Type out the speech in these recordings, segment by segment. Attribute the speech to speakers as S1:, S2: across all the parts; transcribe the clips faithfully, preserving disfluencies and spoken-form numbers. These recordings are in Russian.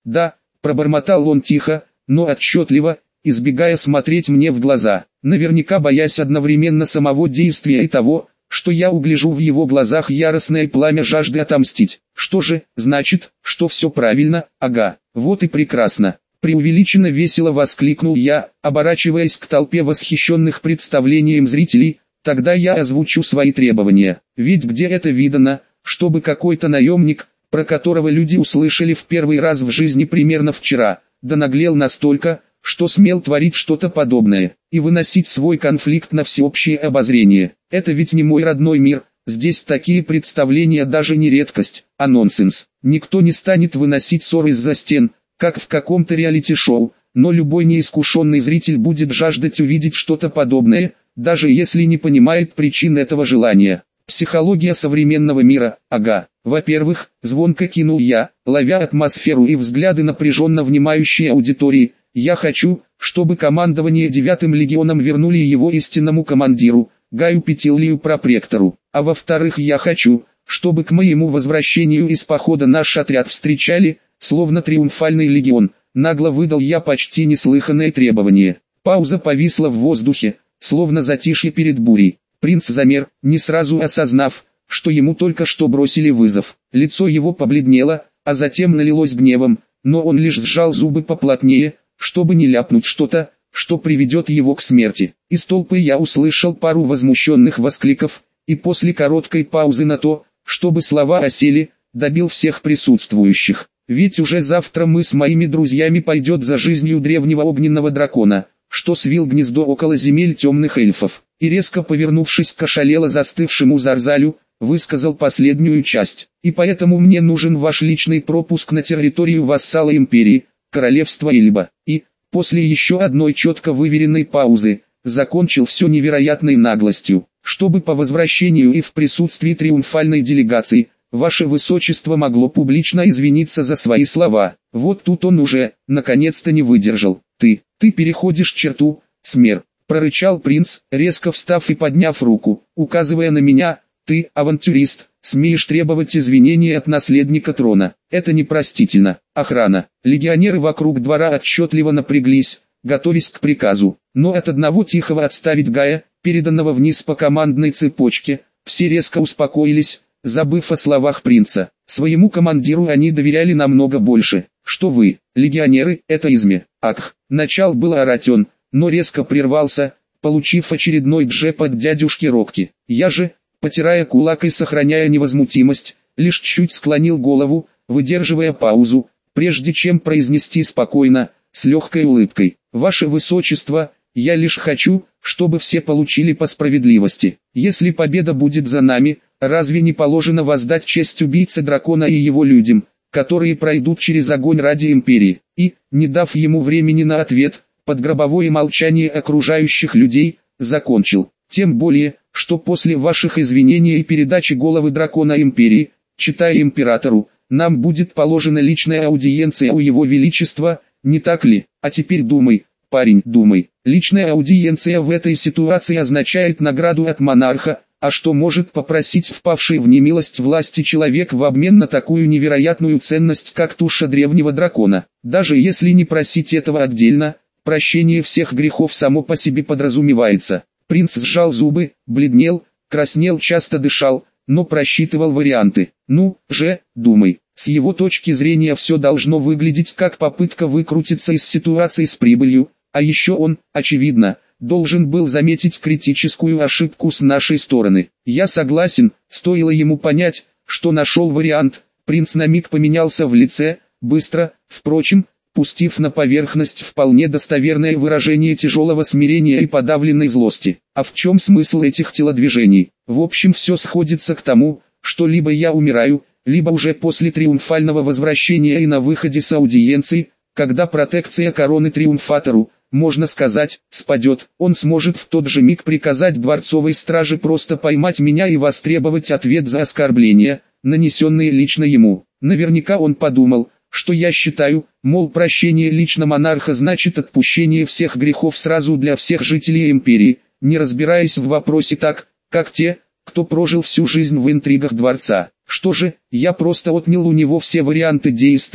S1: Да, пробормотал он тихо, но отчетливо, избегая смотреть мне в глаза, наверняка боясь одновременно самого действия и того, что я угляжу в его глазах яростное пламя жажды отомстить. Что же, значит, что все правильно, ага, вот и прекрасно. Преувеличенно весело воскликнул я, оборачиваясь к толпе восхищенных представлением зрителей. Тогда я озвучу свои требования. Ведь где это видано, чтобы какой-то наемник, про которого люди услышали в первый раз в жизни примерно вчера, да наглел настолько, что смел творить что-то подобное, и выносить свой конфликт на всеобщее обозрение. Это ведь не мой родной мир, здесь такие представления даже не редкость, а нонсенс. Никто не станет выносить ссор из-за стен, как в каком-то реалити-шоу, но любой неискушенный зритель будет жаждать увидеть что-то подобное, даже если не понимает причин этого желания. Психология современного мира, ага. Во-первых, звонко кинул я, ловя атмосферу и взгляды напряженно внимающей аудитории, я хочу, чтобы командование девятым легионом вернули его истинному командиру, Гаю Петилью Пропректору. А во-вторых, я хочу, чтобы к моему возвращению из похода наш отряд встречали, словно триумфальный легион. Нагло выдал я почти неслыханное требование. Пауза повисла в воздухе, словно затишье перед бурей. Принц замер, не сразу осознав, что ему только что бросили вызов. Лицо его побледнело, а затем налилось гневом, но он лишь сжал зубы поплотнее, чтобы не ляпнуть что-то, что приведет его к смерти. Из толпы я услышал пару возмущенных воскликов, и после короткой паузы на то, чтобы слова осели, добил всех присутствующих. Ведь уже завтра мы с моими друзьями пойдет за жизнью древнего огненного дракона, что свил гнездо около земель темных эльфов, и резко повернувшись к ошалело застывшему Зарзалю, высказал последнюю часть. И поэтому мне нужен ваш личный пропуск на территорию вассала империи, королевства Ильба. И, после еще одной четко выверенной паузы, закончил все невероятной наглостью, чтобы по возвращению и в присутствии триумфальной делегации, ваше высочество могло публично извиниться за свои слова. Вот тут он уже, наконец-то не выдержал. Ты, ты переходишь черту, Смер, прорычал принц, резко встав и подняв руку, указывая на меня. Ты, авантюрист, смеешь требовать извинений от наследника трона. Это непростительно. Охрана. Легионеры вокруг двора отчетливо напряглись, готовясь к приказу. Но от одного тихого отставить Гая, переданного вниз по командной цепочке, все резко успокоились, забыв о словах принца. Своему командиру они доверяли намного больше. Что вы, легионеры, это изме. Ах, начал был орать он, но резко прервался, получив очередной джеб от дядюшки Рокки. Я же, потирая кулак и сохраняя невозмутимость, лишь чуть склонил голову, выдерживая паузу, прежде чем произнести спокойно, с легкой улыбкой. Ваше Высочество, я лишь хочу, чтобы все получили по справедливости. Если победа будет за нами, разве не положено воздать честь убийце дракона и его людям, которые пройдут через огонь ради империи? И, не дав ему времени на ответ, под гробовое молчание окружающих людей, закончил. Тем более, что после ваших извинений и передачи головы дракона империи, читая императору, нам будет положена личная аудиенция у его величества, не так ли? А теперь думай, парень, думай. Личная аудиенция в этой ситуации означает награду от монарха, а что может попросить впавший в немилость власти человек в обмен на такую невероятную ценность, как туша древнего дракона? Даже если не просить этого отдельно, прощение всех грехов само по себе подразумевается. Принц сжал зубы, бледнел, краснел, часто дышал, но просчитывал варианты. Ну, же, думай, с его точки зрения все должно выглядеть как попытка выкрутиться из ситуации с прибылью, а еще он, очевидно, должен был заметить критическую ошибку с нашей стороны. Я согласен, стоило ему понять, что нашел вариант, принц на миг поменялся в лице, быстро, впрочем, пустив на поверхность вполне достоверное выражение тяжелого смирения и подавленной злости. А в чем смысл этих телодвижений? В общем, все сходится к тому, что либо я умираю, либо уже после триумфального возвращения и на выходе с аудиенции, когда протекция короны триумфатору, можно сказать, спадет, он сможет в тот же миг приказать дворцовой страже просто поймать меня и востребовать ответ за оскорбления, нанесенные лично ему. Наверняка он подумал, что я считаю, мол, прощение лично монарха значит отпущение всех грехов сразу для всех жителей империи, не разбираясь в вопросе так, как те, кто прожил всю жизнь в интригах дворца. Что же, я просто отнял у него все варианты действий,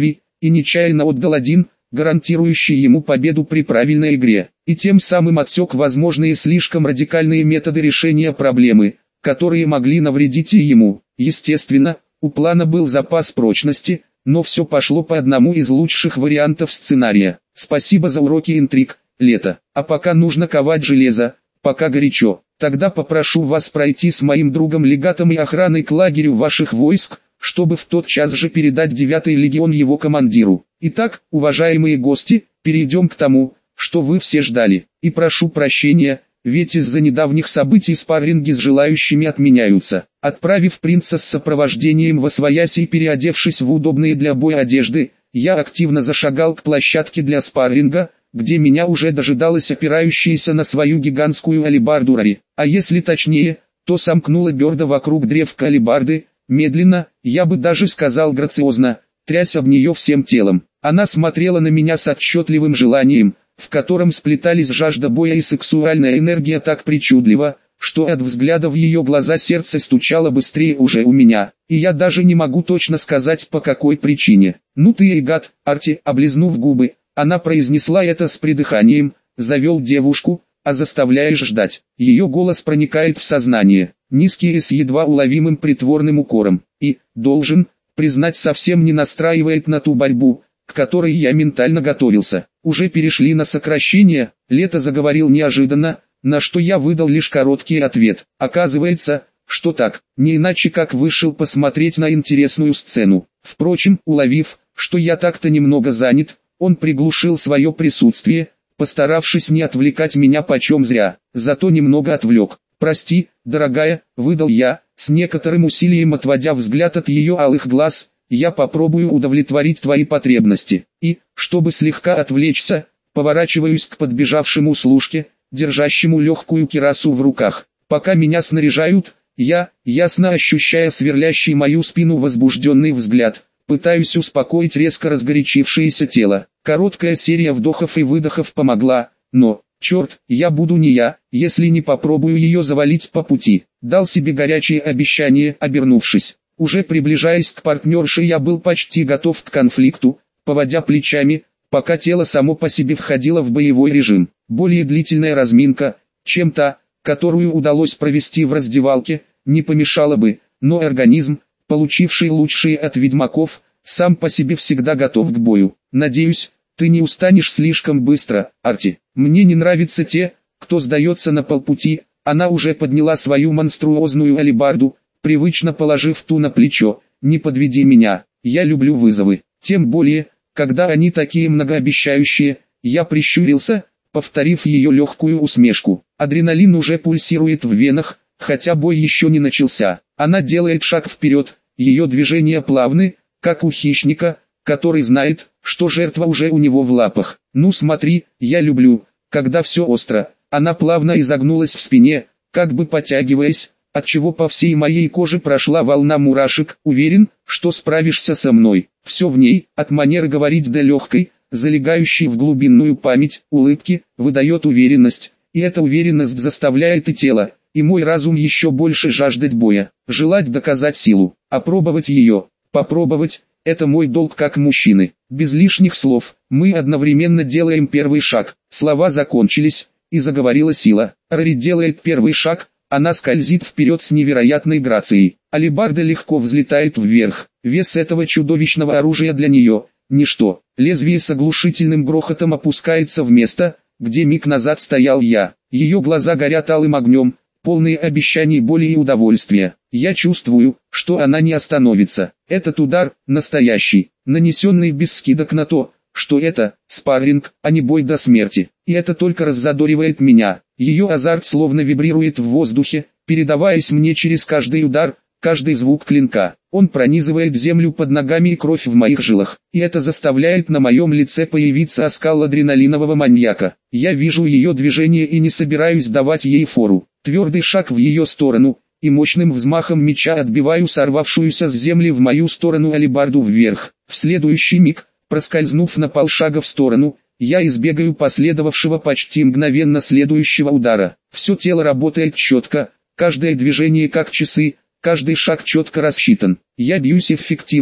S1: и нечаянно отдал один, гарантирующий ему победу при правильной игре, и тем самым отсек возможные слишком радикальные методы решения проблемы, которые могли навредить и ему. Естественно, у плана был запас прочности, но все пошло по одному из лучших вариантов сценария. Спасибо за уроки интриг, Лето. А пока нужно ковать железо, пока горячо. Тогда попрошу вас пройти с моим другом легатом и охраной к лагерю ваших войск, чтобы в тот час же передать девятый легион его командиру. Итак, уважаемые гости, перейдем к тому, что вы все ждали. И прошу прощения, ведь из-за недавних событий спарринги с желающими отменяются. Отправив принца с сопровождением восвояси и переодевшись в удобные для боя одежды, я активно зашагал к площадке для спарринга, где меня уже дожидалась опирающаяся на свою гигантскую алебарду Рори. А если точнее, то сомкнула бёрда вокруг древка алебарды, медленно, я бы даже сказал грациозно, трясь об нее всем телом. Она смотрела на меня с отчетливым желанием, в котором сплетались жажда боя и сексуальная энергия так причудливо, что от взгляда в ее глаза сердце стучало быстрее уже у меня, и я даже не могу точно сказать по какой причине. «Ну ты и гад, Арти», облизнув губы, она произнесла это с придыханием, завел девушку, а заставляешь ждать. Ее голос проникает в сознание, низкий и с едва уловимым притворным укором, и, должен признать, совсем не настраивает на ту борьбу, к которой я ментально готовился. Уже перешли на сокращение, Лето заговорил неожиданно, на что я выдал лишь короткий ответ. Оказывается, что так, не иначе как вышел посмотреть на интересную сцену. Впрочем, уловив, что я так-то немного занят, он приглушил свое присутствие, постаравшись не отвлекать меня почем зря, зато немного отвлек. «Прости, дорогая», — выдал я, с некоторым усилием отводя взгляд от ее алых глаз, «я попробую удовлетворить твои потребности». И, чтобы слегка отвлечься, поворачиваюсь к подбежавшему служке, держащему легкую кирасу в руках. Пока меня снаряжают, я, ясно ощущая сверлящий мою спину возбужденный взгляд, пытаюсь успокоить резко разгорячившееся тело. Короткая серия вдохов и выдохов помогла, но, черт, я буду не я, если не попробую ее завалить по пути. Дал себе горячее обещание, обернувшись. Уже приближаясь к партнерше, я был почти готов к конфликту, поводя плечами, пока тело само по себе входило в боевой режим. Более длительная разминка, чем та, которую удалось провести в раздевалке, не помешала бы, но организм, получивший лучшие от ведьмаков, сам по себе всегда готов к бою. Надеюсь, ты не устанешь слишком быстро, Арти. Мне не нравятся те, кто сдается на полпути. Она уже подняла свою монструозную алебарду, привычно положив ту на плечо. Не подведи меня, я люблю вызовы. Тем более, когда они такие многообещающие. Я прищурился, повторив ее легкую усмешку. Адреналин уже пульсирует в венах, хотя бой еще не начался. Она делает шаг вперед, ее движения плавны, как у хищника, который знает, что жертва уже у него в лапах. Ну смотри, я люблю, когда все остро. Она плавно изогнулась в спине, как бы потягиваясь, отчего по всей моей коже прошла волна мурашек. Уверен, что справишься со мной. Все в ней, от манеры говорить до легкой, залегающей в глубинную память, улыбки, выдает уверенность. И эта уверенность заставляет и тело, и мой разум еще больше жаждать боя, желать доказать силу, опробовать ее, попробовать. Это мой долг как мужчины. Без лишних слов, мы одновременно делаем первый шаг. Слова закончились, и заговорила сила. Рори делает первый шаг, она скользит вперед с невероятной грацией. Алебарда легко взлетает вверх. Вес этого чудовищного оружия для нее – ничто. Лезвие с оглушительным грохотом опускается в место, где миг назад стоял я. Ее глаза горят алым огнем, полные обещаний боли и удовольствия. Я чувствую, что она не остановится. Этот удар, настоящий, нанесенный без скидок на то, что это спарринг, а не бой до смерти. И это только раззадоривает меня. Ее азарт словно вибрирует в воздухе, передаваясь мне через каждый удар, каждый звук клинка. Он пронизывает землю под ногами и кровь в моих жилах. И это заставляет на моем лице появиться оскал адреналинового маньяка. Я вижу ее движение и не собираюсь давать ей фору. Твердый шаг в ее сторону, и мощным взмахом меча отбиваю сорвавшуюся с земли в мою сторону алебарду вверх. В следующий миг, проскользнув на полшага в сторону, я избегаю последовавшего почти мгновенно следующего удара. Все тело работает четко, каждое движение как часы, каждый шаг четко рассчитан. Я бьюсь эффективно,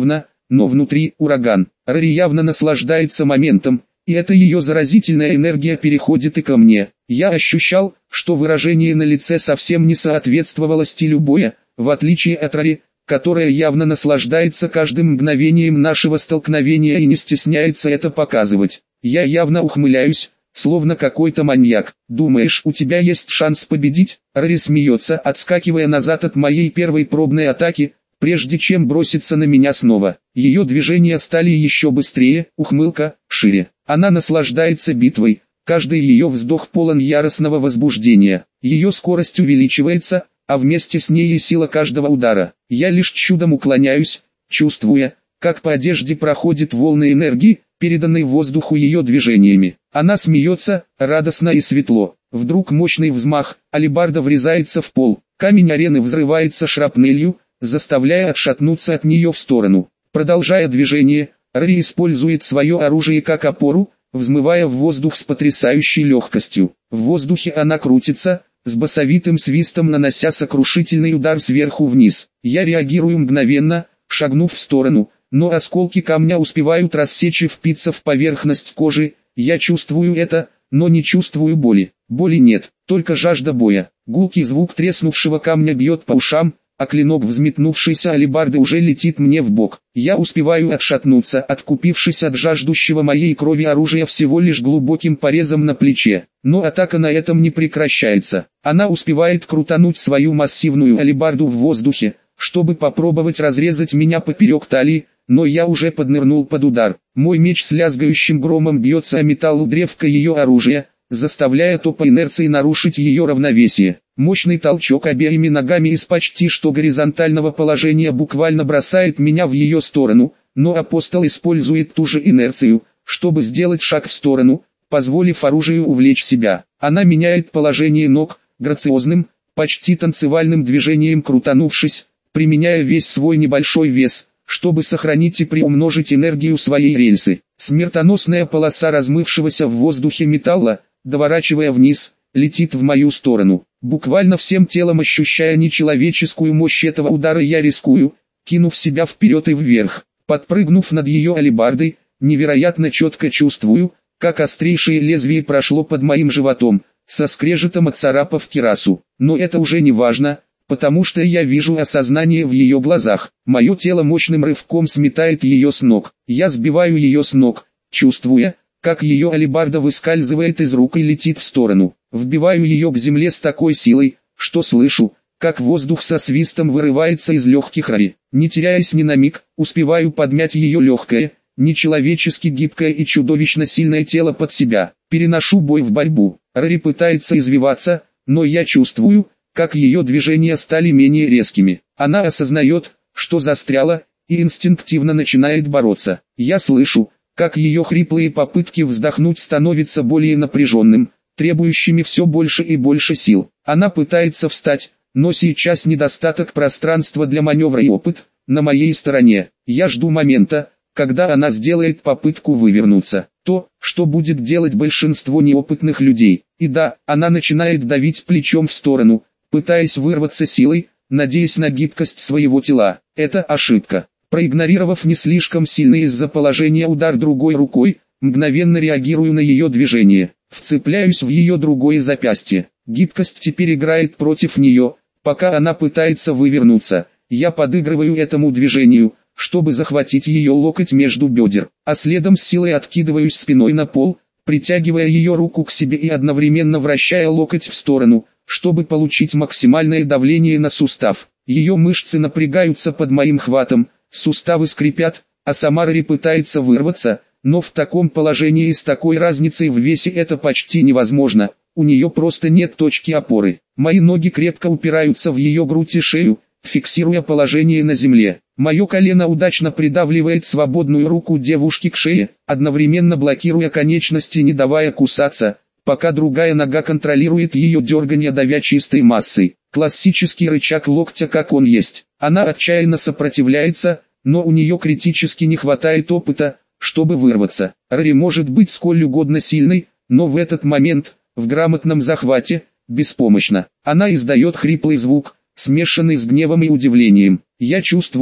S1: но внутри ураган. Рари явно наслаждается моментом, и эта ее заразительная энергия переходит и ко мне. Я ощущал, что выражение на лице совсем не соответствовало стилю боя, в отличие от Рари, которая явно наслаждается каждым мгновением нашего столкновения и не стесняется это показывать. Я явно ухмыляюсь, словно какой-то маньяк. «Думаешь, у тебя есть шанс победить?» Рари смеется, отскакивая назад от моей первой пробной атаки, прежде чем броситься на меня снова. Ее движения стали еще быстрее, ухмылка шире. Она наслаждается битвой, каждый ее вздох полон яростного возбуждения. Ее скорость увеличивается, а вместе с ней и сила каждого удара. Я лишь чудом уклоняюсь, чувствуя, как по одежде проходит волны энергии, переданной воздуху ее движениями. Она смеется, радостно и светло. Вдруг мощный взмах, алебарда врезается в пол, камень арены взрывается шрапнелью, заставляя отшатнуться от нее в сторону. Продолжая движение, Рари использует свое оружие как опору, взмывая в воздух с потрясающей легкостью. В воздухе она крутится, с басовитым свистом нанося сокрушительный удар сверху вниз. Я реагирую мгновенно, шагнув в сторону, но осколки камня успевают рассечь и впиться в поверхность кожи. Я чувствую это, но не чувствую боли. Боли нет, только жажда боя. Гулкий звук треснувшего камня бьет по ушам, а клинок взметнувшейся алебарды уже летит мне в бок. Я успеваю отшатнуться, откупившись от жаждущего моей крови оружия всего лишь глубоким порезом на плече. Но атака на этом не прекращается. Она успевает крутануть свою массивную алебарду в воздухе, чтобы попробовать разрезать меня поперек талии, но я уже поднырнул под удар. Мой меч с лязгающим громом бьется о металл древка ее оружия, заставляя то по инерции нарушить ее равновесие. Мощный толчок обеими ногами из почти что горизонтального положения буквально бросает меня в ее сторону, но апостол использует ту же инерцию, чтобы сделать шаг в сторону, позволив оружию увлечь себя. Она меняет положение ног, грациозным, почти танцевальным движением крутанувшись, применяя весь свой небольшой вес, чтобы сохранить и приумножить энергию своей рельсы. Смертоносная полоса размывшегося в воздухе металла, доворачивая вниз, летит в мою сторону. Буквально всем телом ощущая нечеловеческую мощь этого удара, я рискую, кинув себя вперед и вверх. Подпрыгнув над ее алебардой, невероятно четко чувствую, как острейшее лезвие прошло под моим животом, со скрежетом отцарапав кирасу. Но это уже не важно, потому что я вижу осознание в ее глазах. Мое тело мощным рывком сметает ее с ног. Я сбиваю ее с ног, чувствуя, как ее алебарда выскальзывает из рук и летит в сторону. Вбиваю ее к земле с такой силой, что слышу, как воздух со свистом вырывается из легких Рари. Не теряясь ни на миг, успеваю подмять ее легкое, нечеловечески гибкое и чудовищно сильное тело под себя. Переношу бой в борьбу. Рари пытается извиваться, но я чувствую, как ее движения стали менее резкими. Она осознает, что застряла, и инстинктивно начинает бороться. Я слышу, как ее хриплые попытки вздохнуть становятся более напряженным, требующими все больше и больше сил. Она пытается встать, но сейчас недостаток пространства для маневра и опыт на моей стороне. Я жду момента, когда она сделает попытку вывернуться. То, что будет делать большинство неопытных людей. И да, она начинает давить плечом в сторону, пытаясь вырваться силой, надеясь на гибкость своего тела. Это ошибка. Проигнорировав не слишком сильный из-за положения удар другой рукой, мгновенно реагирую на ее движение. Вцепляюсь в ее другое запястье. Гибкость теперь играет против нее, пока она пытается вывернуться. Я подыгрываю этому движению, чтобы захватить ее локоть между бедер, а следом с силой откидываюсь спиной на пол, притягивая ее руку к себе и одновременно вращая локоть в сторону, чтобы получить максимальное давление на сустав. Ее мышцы напрягаются под моим хватом, суставы скрипят, а сама Рари пытается вырваться, но в таком положении и с такой разницей в весе это почти невозможно, у нее просто нет точки опоры. Мои ноги крепко упираются в ее грудь и шею, фиксируя положение на земле. Мое колено удачно придавливает свободную руку девушки к шее, одновременно блокируя конечности, не давая кусаться, пока другая нога контролирует ее дергание, давя чистой массой. Классический рычаг локтя, как он есть. Она отчаянно сопротивляется, но у нее критически не хватает опыта, чтобы вырваться. Рари может быть сколь угодно сильной, но в этот момент, в грамотном захвате, беспомощна. Она издает хриплый звук, смешанный с гневом и удивлением. Я чувствую,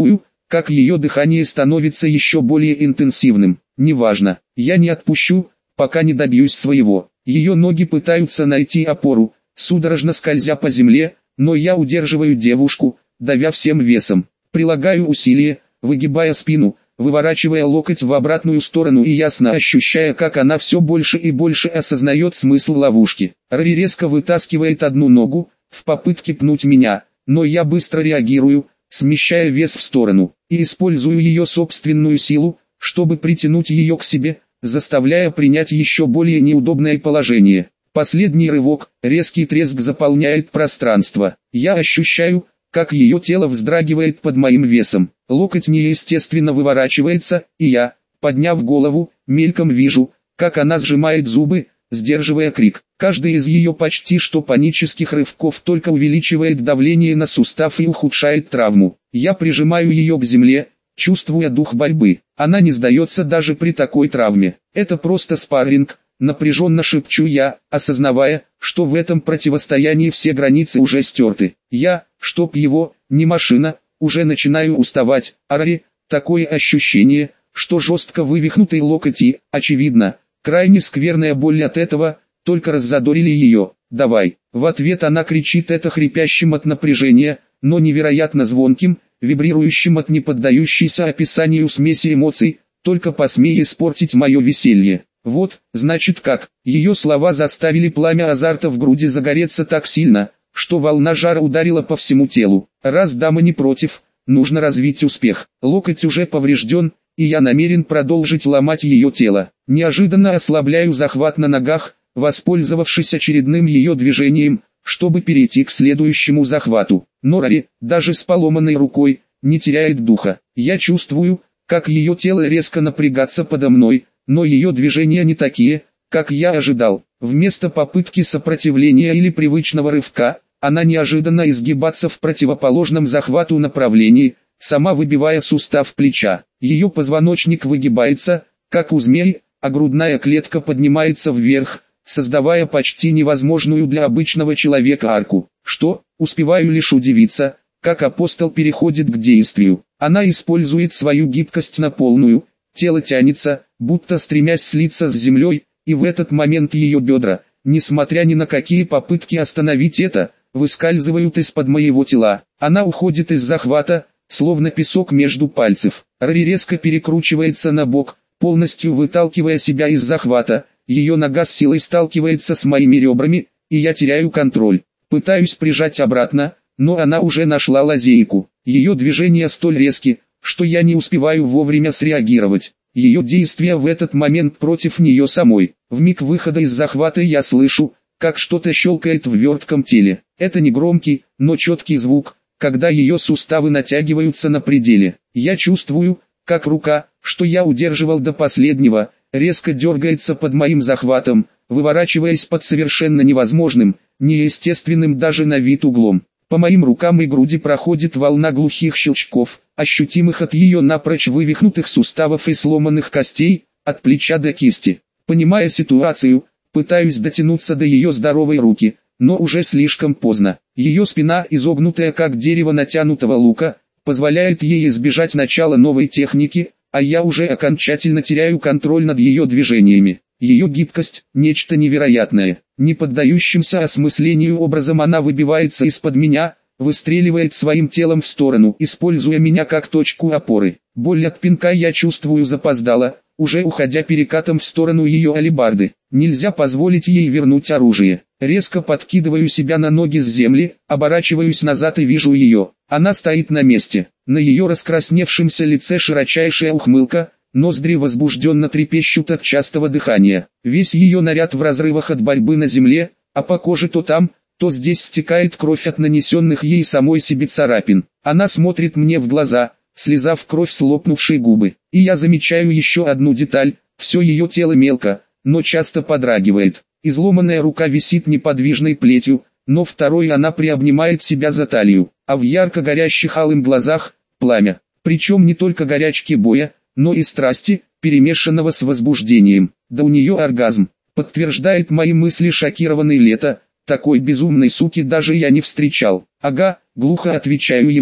S1: как ее дыхание становится еще более интенсивным. Неважно, я не отпущу, пока не добьюсь своего. Ее ноги пытаются найти опору, судорожно скользя по земле, но я удерживаю девушку, давя всем весом. Прилагаю усилия, выгибая спину, выворачивая локоть в обратную сторону и ясно ощущая, как она все больше и больше осознает смысл ловушки. Рари резко вытаскивает одну ногу, в попытке пнуть меня, но я быстро реагирую, смещая вес в сторону, и использую ее собственную силу, чтобы притянуть ее к себе, заставляя принять еще более неудобное положение. Последний рывок, резкий треск заполняет пространство. Я ощущаю, как ее тело вздрагивает под моим весом. Локоть неестественно выворачивается, и я, подняв голову, мельком вижу, как она сжимает зубы, сдерживая крик. Каждый из ее почти что панических рывков только увеличивает давление на сустав и ухудшает травму. Я прижимаю ее к земле, чувствуя дух борьбы. Она не сдается даже при такой травме. Это просто спарринг, напряженно шепчу я, осознавая, что в этом противостоянии все границы уже стерты. Я, чтоб его, не машина, уже начинаю уставать. Арари, такое ощущение, что жестко вывихнутый локоть и, очевидно, крайне скверная боль от этого, только раззадорили ее. «Давай!» В ответ она кричит это хрипящим от напряжения, но невероятно звонким, вибрирующим от неподдающейся описанию смеси эмоций, «только посмей испортить мое веселье». Вот, значит как, ее слова заставили пламя азарта в груди загореться так сильно, что волна жара ударила по всему телу. Раз дама не против, нужно развить успех. Локоть уже поврежден, и я намерен продолжить ломать ее тело. Неожиданно ослабляю захват на ногах, воспользовавшись очередным ее движением, чтобы перейти к следующему захвату. Но Рари, даже с поломанной рукой, не теряет духа. Я чувствую, как ее тело резко напрягаться подо мной, но ее движения не такие, как я ожидал. Вместо попытки сопротивления или привычного рывка, она неожиданно изгибаться в противоположном захвату направлении, сама выбивая сустав плеча. Ее позвоночник выгибается, как у змеи, а грудная клетка поднимается вверх, создавая почти невозможную для обычного человека арку. Что, успеваю лишь удивиться, как апостол переходит к действию. Она использует свою гибкость на полную, тело тянется, будто стремясь слиться с землей, и в этот момент ее бедра, несмотря ни на какие попытки остановить это, выскальзывают из-под моего тела. Она уходит из захвата, словно песок между пальцев. Рари резко перекручивается на бок, полностью выталкивая себя из захвата. Ее нога с силой сталкивается с моими ребрами, и я теряю контроль. Пытаюсь прижать обратно, но она уже нашла лазейку. Ее движения столь резки, что я не успеваю вовремя среагировать. Ее действия в этот момент против нее самой. В миг выхода из захвата я слышу, как что-то щелкает в вертком теле. Это не громкий, но четкий звук, когда ее суставы натягиваются на пределе. Я чувствую, как рука, что я удерживал до последнего, резко дергается под моим захватом, выворачиваясь под совершенно невозможным, неестественным даже на вид углом. По моим рукам и груди проходит волна глухих щелчков, ощутимых от ее напрочь вывихнутых суставов и сломанных костей, от плеча до кисти. Понимая ситуацию, пытаюсь дотянуться до ее здоровой руки, но уже слишком поздно. Ее спина, изогнутая как дерево натянутого лука, позволяет ей избежать начала новой техники, а я уже окончательно теряю контроль над ее движениями. Ее гибкость – нечто невероятное. Не поддающимся осмыслению образом она выбивается из-под меня, выстреливает своим телом в сторону, используя меня как точку опоры. Боль от пинка я чувствую запоздало, уже уходя перекатом в сторону ее алебарды. Нельзя позволить ей вернуть оружие. Резко подкидываю себя на ноги с земли, оборачиваюсь назад и вижу ее. Она стоит на месте. На ее раскрасневшемся лице широчайшая ухмылка, ноздри возбужденно трепещут от частого дыхания. Весь ее наряд в разрывах от борьбы на земле, а по коже то там, то здесь стекает кровь от нанесенных ей самой себе царапин. Она смотрит мне в глаза, слезав кровь с лопнувшей губы. И я замечаю еще одну деталь, все ее тело мелко, но часто подрагивает. Изломанная рука висит неподвижной плетью, но второй она приобнимает себя за талию, а в ярко горящих алым глазах – пламя. Причем не только горячки боя, но и страсти, перемешанного с возбуждением. Да у нее оргазм, подтверждает мои мысли шокированный Лето, такой безумной суки даже я не встречал. Ага, глухо отвечаю ему,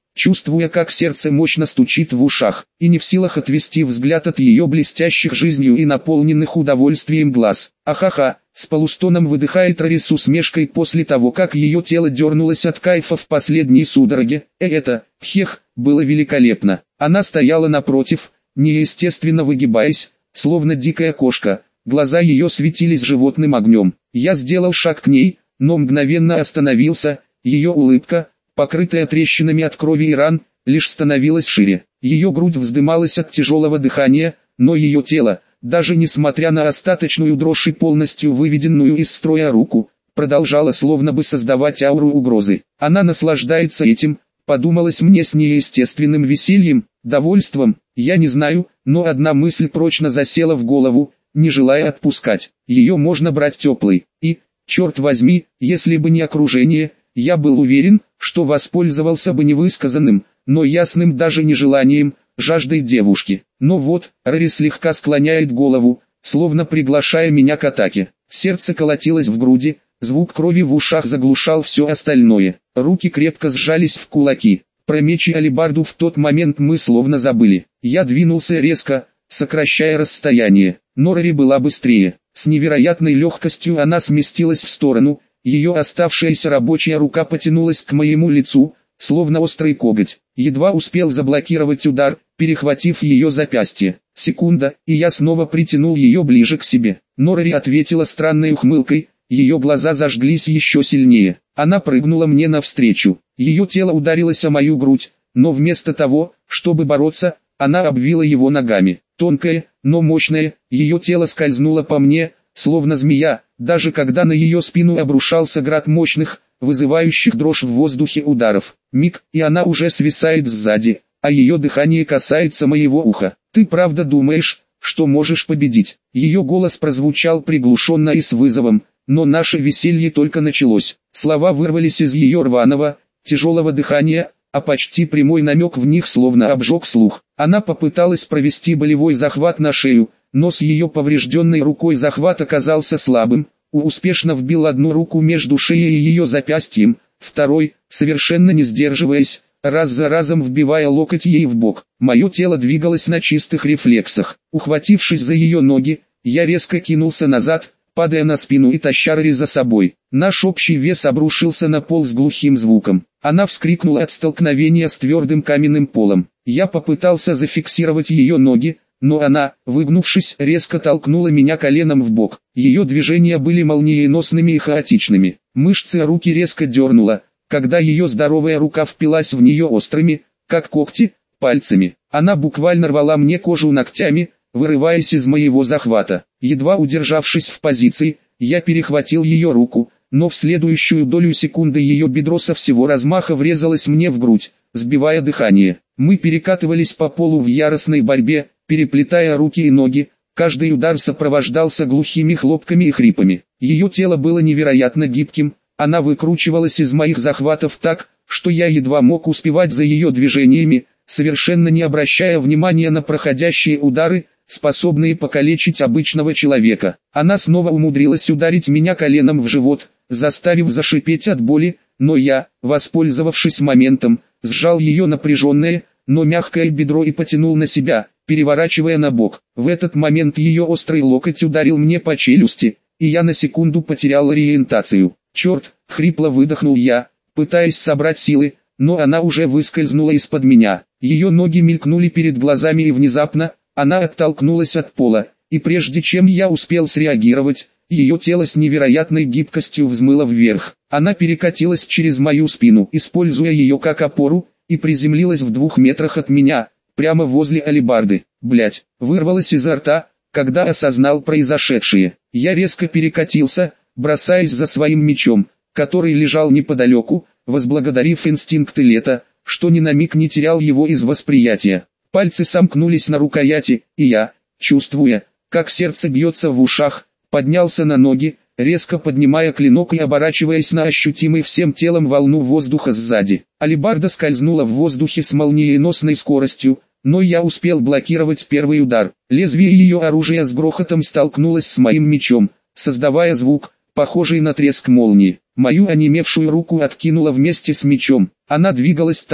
S1: чувствуя, как сердце мощно стучит в ушах, и не в силах отвести взгляд от ее блестящих жизнью и наполненных удовольствием глаз. Ахаха, с полустоном выдыхает Рори с усмешкой после того, как ее тело дернулось от кайфа в последней судороге. Э это, хех, было великолепно. Она стояла напротив, неестественно выгибаясь, словно дикая кошка. Глаза ее светились животным огнем. Я сделал шаг к ней, но мгновенно остановился. Ее улыбка, покрытая трещинами от крови и ран, лишь становилась шире. Ее грудь вздымалась от тяжелого дыхания, но ее тело, даже несмотря на остаточную дрожь и полностью выведенную из строя руку, продолжало словно бы создавать ауру угрозы. Она наслаждается этим, подумалось мне с неестественным весельем, довольством, я не знаю, но одна мысль прочно засела в голову, не желая отпускать. Ее можно брать теплой, и, черт возьми, если бы не окружение, я был уверен, что воспользовался бы невысказанным, но ясным даже нежеланием, жаждой девушки. Но вот, Рори слегка склоняет голову, словно приглашая меня к атаке. Сердце колотилось в груди, звук крови в ушах заглушал все остальное. Руки крепко сжались в кулаки. Про меч и алебарду в тот момент мы словно забыли. Я двинулся резко, сокращая расстояние, но Рори была быстрее. С невероятной легкостью она сместилась в сторону, ее оставшаяся рабочая рука потянулась к моему лицу, словно острый коготь. Едва успел заблокировать удар, перехватив ее запястье. Секунда, и я снова притянул ее ближе к себе. Но Рори ответила странной ухмылкой, ее глаза зажглись еще сильнее. Она прыгнула мне навстречу. Ее тело ударилось о мою грудь, но вместо того, чтобы бороться, она обвила его ногами. Тонкое, но мощное, ее тело скользнуло по мне, словно змея, даже когда на ее спину обрушался град мощных, вызывающих дрожь в воздухе ударов. Миг, и она уже свисает сзади, а ее дыхание касается моего уха. «Ты правда думаешь, что можешь победить?» Ее голос прозвучал приглушенно и с вызовом, но наше веселье только началось. Слова вырвались из ее рваного, тяжелого дыхания, а почти прямой намек в них словно обжег слух. Она попыталась провести болевой захват на шею, но с ее поврежденной рукой захват оказался слабым. У успешно вбил одну руку между шеей и ее запястьем, второй, совершенно не сдерживаясь, раз за разом вбивая локоть ей в бок. Мое тело двигалось на чистых рефлексах. Ухватившись за ее ноги, я резко кинулся назад, падая на спину и таща Рори за собой. Наш общий вес обрушился на пол с глухим звуком. Она вскрикнула от столкновения с твердым каменным полом. Я попытался зафиксировать ее ноги, но она, выгнувшись, резко толкнула меня коленом в бок. Ее движения были молниеносными и хаотичными. Мышцы руки резко дернула, когда ее здоровая рука впилась в нее острыми, как когти, пальцами. Она буквально рвала мне кожу ногтями, вырываясь из моего захвата. Едва удержавшись в позиции, я перехватил ее руку, но в следующую долю секунды ее бедро со всего размаха врезалось мне в грудь, сбивая дыхание. Мы перекатывались по полу в яростной борьбе, переплетая руки и ноги, каждый удар сопровождался глухими хлопками и хрипами. Ее тело было невероятно гибким, она выкручивалась из моих захватов так, что я едва мог успевать за ее движениями, совершенно не обращая внимания на проходящие удары, способные покалечить обычного человека. Она снова умудрилась ударить меня коленом в живот, заставив зашипеть от боли, но я, воспользовавшись моментом, сжал ее напряженное, но мягкое бедро и потянул на себя, переворачивая на бок. В этот момент ее острый локоть ударил мне по челюсти, и я на секунду потерял ориентацию. «Черт!» — хрипло выдохнул я, пытаясь собрать силы, но она уже выскользнула из-под меня. Ее ноги мелькнули перед глазами и внезапно, она оттолкнулась от пола, и прежде чем я успел среагировать, ее тело с невероятной гибкостью взмыло вверх. Она перекатилась через мою спину, используя ее как опору, и приземлилась в двух метрах от меня, прямо возле алебарды. Блять, вырвалось изо рта, когда осознал произошедшее. Я резко перекатился, бросаясь за своим мечом, который лежал неподалеку, возблагодарив инстинкты лета, что ни на миг не терял его из восприятия. Пальцы сомкнулись на рукояти, и я, чувствуя, как сердце бьется в ушах, поднялся на ноги, резко поднимая клинок и оборачиваясь на ощутимой всем телом волну воздуха сзади. Алебарда скользнула в воздухе с молниеносной скоростью, но я успел блокировать первый удар. Лезвие ее оружия с грохотом столкнулось с моим мечом, создавая звук, похожий на треск молнии. Мою онемевшую руку откинуло вместе с мечом. Она двигалась так,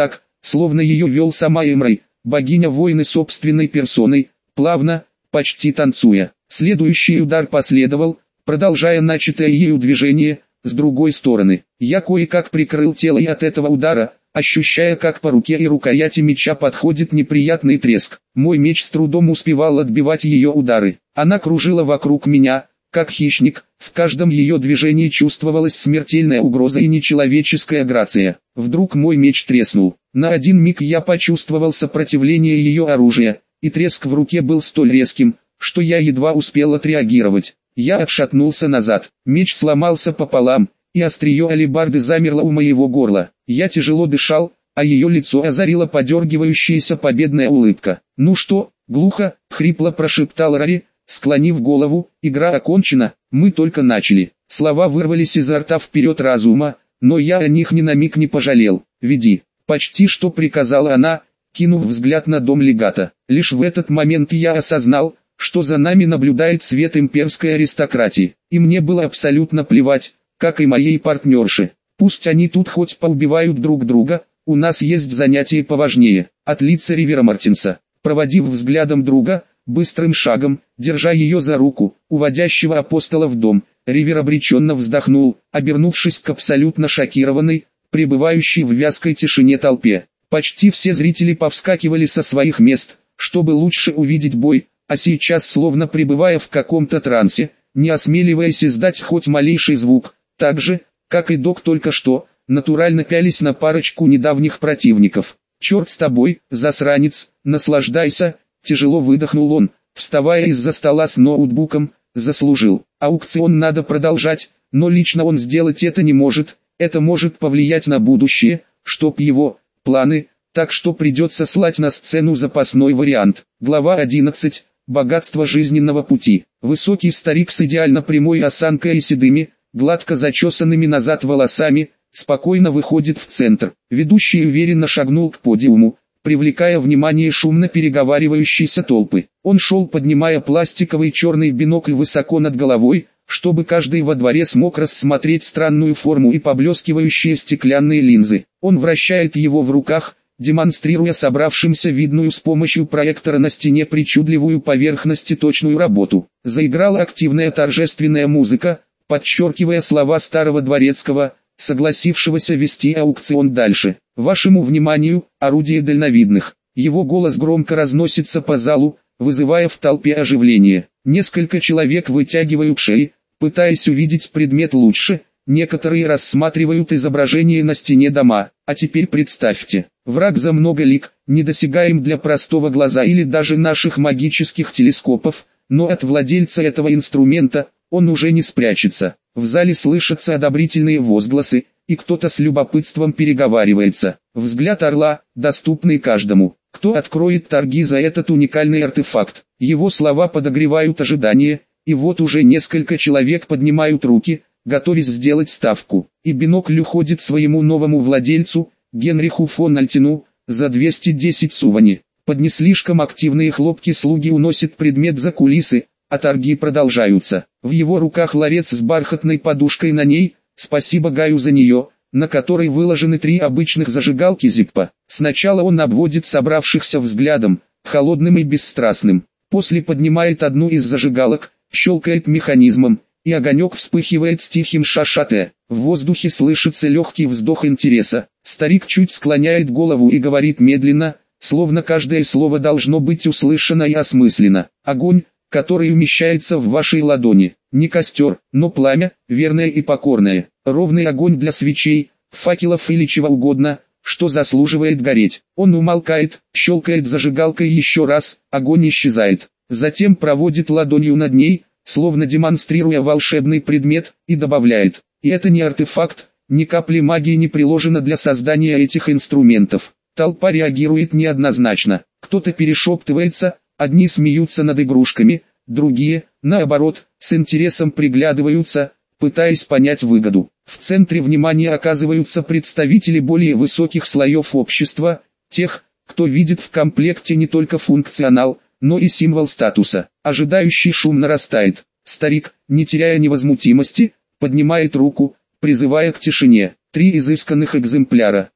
S1: словно ее вел сама Эмрей, богиня войны собственной персоной, плавно, почти танцуя. Следующий удар последовал, продолжая начатое ею движение, с другой стороны. Я кое-как прикрыл тело и от этого удара, ощущая, как по руке и рукояти меча подходит неприятный треск. Мой меч с трудом успевал отбивать ее удары. Она кружила вокруг меня, как хищник, в каждом ее движении чувствовалась смертельная угроза и нечеловеческая грация. Вдруг мой меч треснул. На один миг я почувствовал сопротивление ее оружия, и треск в руке был столь резким, что я едва успел отреагировать. Я отшатнулся назад, меч сломался пополам, и острие алебарды замерло у моего горла. Я тяжело дышал, а ее лицо озарила подергивающаяся победная улыбка. «Ну что?» — глухо, хрипло прошептал Рари, склонив голову. «Игра окончена, мы только начали». Слова вырвались изо рта вперед разума, но я о них ни на миг не пожалел. «Веди», — почти что приказала она, кинув взгляд на дом легата. Лишь в этот момент я осознал, что за нами наблюдает свет имперской аристократии, и мне было абсолютно плевать, как и моей партнерше. Пусть они тут хоть поубивают друг друга, у нас есть занятие поважнее. От лица Ривера Мартинса, проводив взглядом друга, быстрым шагом, держа ее за руку, уводящего апостола в дом, Ривер обреченно вздохнул, обернувшись к абсолютно шокированной, пребывающей в вязкой тишине толпе. Почти все зрители повскакивали со своих мест, чтобы лучше увидеть бой, а сейчас, словно пребывая в каком-то трансе, не осмеливаясь издать хоть малейший звук, так же, как и док только что, натурально пялись на парочку недавних противников. «Черт с тобой, засранец, наслаждайся», — тяжело выдохнул он, вставая из-за стола с ноутбуком. «Заслужил. Аукцион надо продолжать, но лично он сделать это не может, это может повлиять на будущее, чтоб его планы, так что придется слать на сцену запасной вариант». Глава одиннадцать. Богатство жизненного пути. Высокий старик с идеально прямой осанкой и седыми, гладко зачесанными назад волосами, спокойно выходит в центр. Ведущий уверенно шагнул к подиуму, привлекая внимание шумно переговаривающейся толпы. Он шел, поднимая пластиковый черный бинокль высоко над головой, чтобы каждый во дворе смог рассмотреть странную форму и поблескивающие стеклянные линзы. Он вращает его в руках, демонстрируя собравшимся видную с помощью проектора на стене причудливую поверхность и точную работу. Заиграла активная торжественная музыка, подчеркивая слова старого дворецкого, согласившегося вести аукцион дальше. «Вашему вниманию, орудие дальновидных». Его голос громко разносится по залу, вызывая в толпе оживление. Несколько человек вытягивают шеи, пытаясь увидеть предмет лучше, некоторые рассматривают изображение на стене дома. А теперь представьте, враг за много лиг, недосягаем для простого глаза или даже наших магических телескопов, но от владельца этого инструмента он уже не спрячется. В зале слышатся одобрительные возгласы, и кто-то с любопытством переговаривается. Взгляд орла, доступный каждому. Кто откроет торги за этот уникальный артефакт? Его слова подогревают ожидания, и вот уже несколько человек поднимают руки, готовясь сделать ставку. И бинокль уходит своему новому владельцу, Генриху фон Альтину, за двести десять сувани. Под не слишком активные хлопки слуги уносят предмет за кулисы, а торги продолжаются. В его руках ларец с бархатной подушкой на ней, спасибо Гаю за нее, на которой выложены три обычных зажигалки Зиппо. Сначала он обводит собравшихся взглядом, холодным и бесстрастным. После поднимает одну из зажигалок, щелкает механизмом, и огонек вспыхивает с тихим шашате. В воздухе слышится легкий вздох интереса. Старик чуть склоняет голову и говорит медленно, словно каждое слово должно быть услышано и осмысленно. Огонь, который умещается в вашей ладони, не костер, но пламя, верное и покорное. Ровный огонь для свечей, факелов или чего угодно, что заслуживает гореть. Он умолкает, щелкает зажигалкой еще раз, огонь исчезает. Затем проводит ладонью над ней, словно демонстрируя волшебный предмет, и добавляет: и это не артефакт, ни капли магии не приложено для создания этих инструментов. Толпа реагирует неоднозначно, кто-то перешептывается, одни смеются над игрушками, другие, наоборот, с интересом приглядываются, пытаясь понять выгоду. В центре внимания оказываются представители более высоких слоев общества, тех, кто видит в комплекте не только функционал, но и символ статуса. Ожидающий шум нарастает. Старик, не теряя невозмутимости, поднимает руку, призывая к тишине. Три изысканных экземпляра.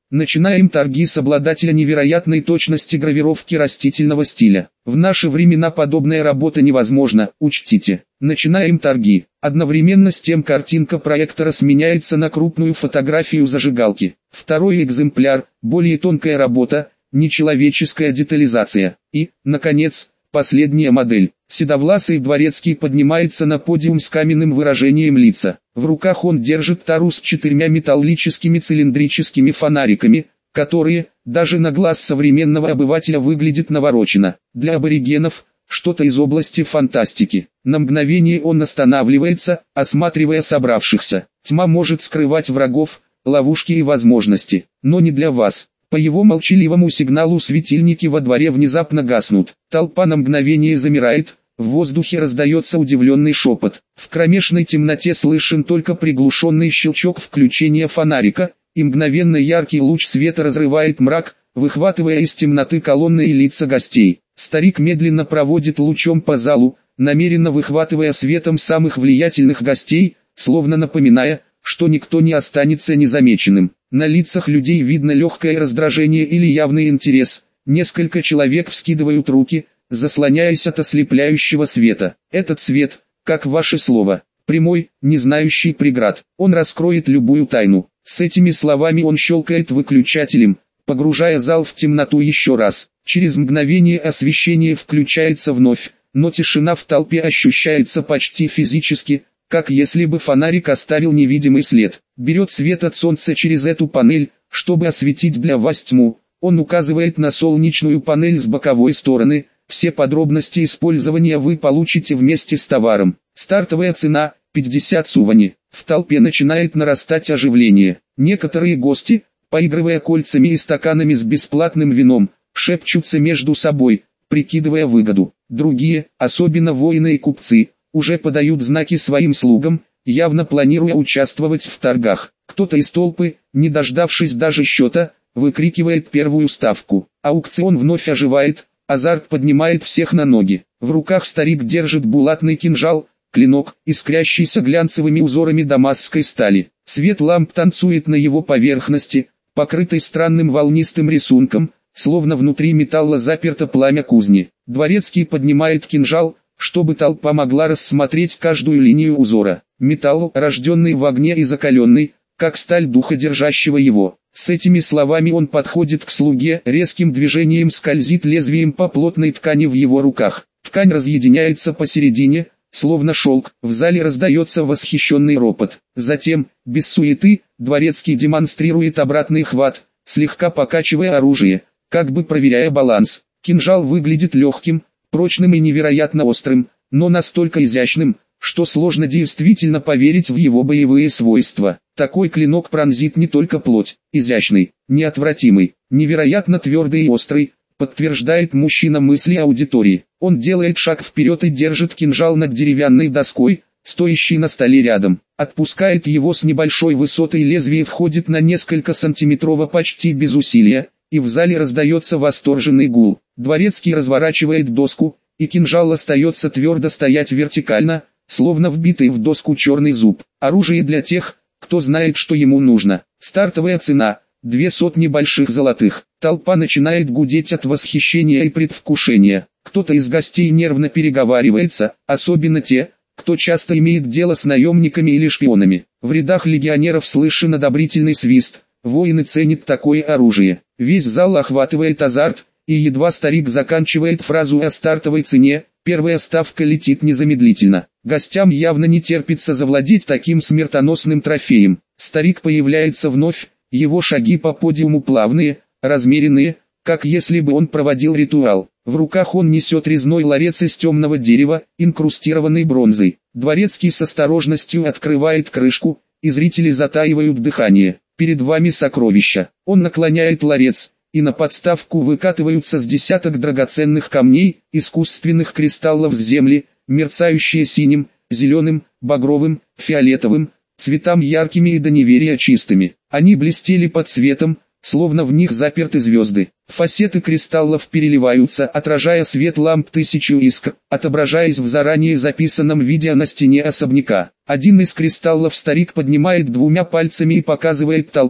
S1: Начинаем торги с обладателя невероятной точности гравировки растительного стиля. В наши времена подобная работа невозможна, учтите. Начинаем торги. Одновременно с тем картинка проектора сменяется на крупную фотографию зажигалки. Второй экземпляр, более тонкая работа, нечеловеческая детализация. И, наконец, последняя модель. Седовласый дворецкий поднимается на подиум с каменным выражением лица. В руках он держит тару с четырьмя металлическими цилиндрическими фонариками, которые, даже на глаз современного обывателя, выглядят навороченно. Для аборигенов – что-то из области фантастики. На мгновение он останавливается, осматривая собравшихся. Тьма может скрывать врагов, ловушки и возможности, но не для вас. По его молчаливому сигналу светильники во дворе внезапно гаснут. Толпа на мгновение замирает, в воздухе раздается удивленный шепот. В кромешной темноте слышен только приглушенный щелчок включения фонарика, и мгновенно яркий луч света разрывает мрак, выхватывая из темноты колонны и лица гостей. Старик медленно проводит лучом по залу, намеренно выхватывая светом самых влиятельных гостей, словно напоминая, что никто не останется незамеченным. На лицах людей видно легкое раздражение или явный интерес. Несколько человек вскидывают руки, заслоняясь от ослепляющего света. Этот свет, как ваше слово, прямой, не знающий преград. Он раскроет любую тайну. С этими словами он щелкает выключателем, погружая зал в темноту еще раз. Через мгновение освещение включается вновь, но тишина в толпе ощущается почти физически, как если бы фонарик оставил невидимый след. Берет свет от солнца через эту панель, чтобы осветить для вас тьму. Он указывает на солнечную панель с боковой стороны. Все подробности использования вы получите вместе с товаром. Стартовая цена – пятьдесят сувани. В толпе начинает нарастать оживление. Некоторые гости, поигрывая кольцами и стаканами с бесплатным вином, шепчутся между собой, прикидывая выгоду. Другие, особенно воины и купцы, уже подают знаки своим слугам, явно планируя участвовать в торгах. Кто-то из толпы, не дождавшись даже счета, выкрикивает первую ставку. Аукцион вновь оживает, азарт поднимает всех на ноги. В руках старик держит булатный кинжал, клинок, искрящийся глянцевыми узорами дамасской стали. Свет ламп танцует на его поверхности, покрытой странным волнистым рисунком, словно внутри металла заперто пламя кузни. Дворецкий поднимает кинжал, чтобы толпа могла рассмотреть каждую линию узора. Металл, рожденный в огне и закаленный, как сталь духа, держащего его. С этими словами он подходит к слуге, резким движением скользит лезвием по плотной ткани в его руках. Ткань разъединяется посередине, словно шелк, в зале раздается восхищенный ропот. Затем, без суеты, дворецкий демонстрирует обратный хват, слегка покачивая оружие, как бы проверяя баланс. Кинжал выглядит легким, прочным и невероятно острым, но настолько изящным, что сложно действительно поверить в его боевые свойства. Такой клинок пронзит не только плоть, изящный, неотвратимый, невероятно твердый и острый, подтверждает мужчина мысли аудитории. Он делает шаг вперед и держит кинжал над деревянной доской, стоящей на столе рядом. Отпускает его с небольшой высоты, лезвие входит на несколько сантиметрово почти без усилия, и в зале раздается восторженный гул. Дворецкий разворачивает доску, и кинжал остается твердо стоять вертикально, словно вбитый в доску черный зуб. Оружие для тех, кто знает, что ему нужно. Стартовая цена – две сотни больших золотых. Толпа начинает гудеть от восхищения и предвкушения. Кто-то из гостей нервно переговаривается, особенно те, кто часто имеет дело с наемниками или шпионами. В рядах легионеров слышен одобрительный свист. Воины ценят такое оружие. Весь зал охватывает азарт, и едва старик заканчивает фразу о стартовой цене, первая ставка летит незамедлительно. Гостям явно не терпится завладеть таким смертоносным трофеем. Старик появляется вновь, его шаги по подиуму плавные, размеренные, как если бы он проводил ритуал. В руках он несет резной ларец из темного дерева, инкрустированный бронзой. Дворецкий с осторожностью открывает крышку, и зрители затаивают дыхание. Перед вами сокровища. Он наклоняет ларец, и на подставку выкатываются с десяток драгоценных камней, искусственных кристаллов с земли, мерцающие синим, зеленым, багровым, фиолетовым, цветам яркими и до неверия чистыми. Они блестели под светом, словно в них заперты звезды. Фасеты кристаллов переливаются, отражая свет ламп тысячу искр, отображаясь в заранее записанном видео на стене особняка. Один из кристаллов старик поднимает двумя пальцами и показывает толпе,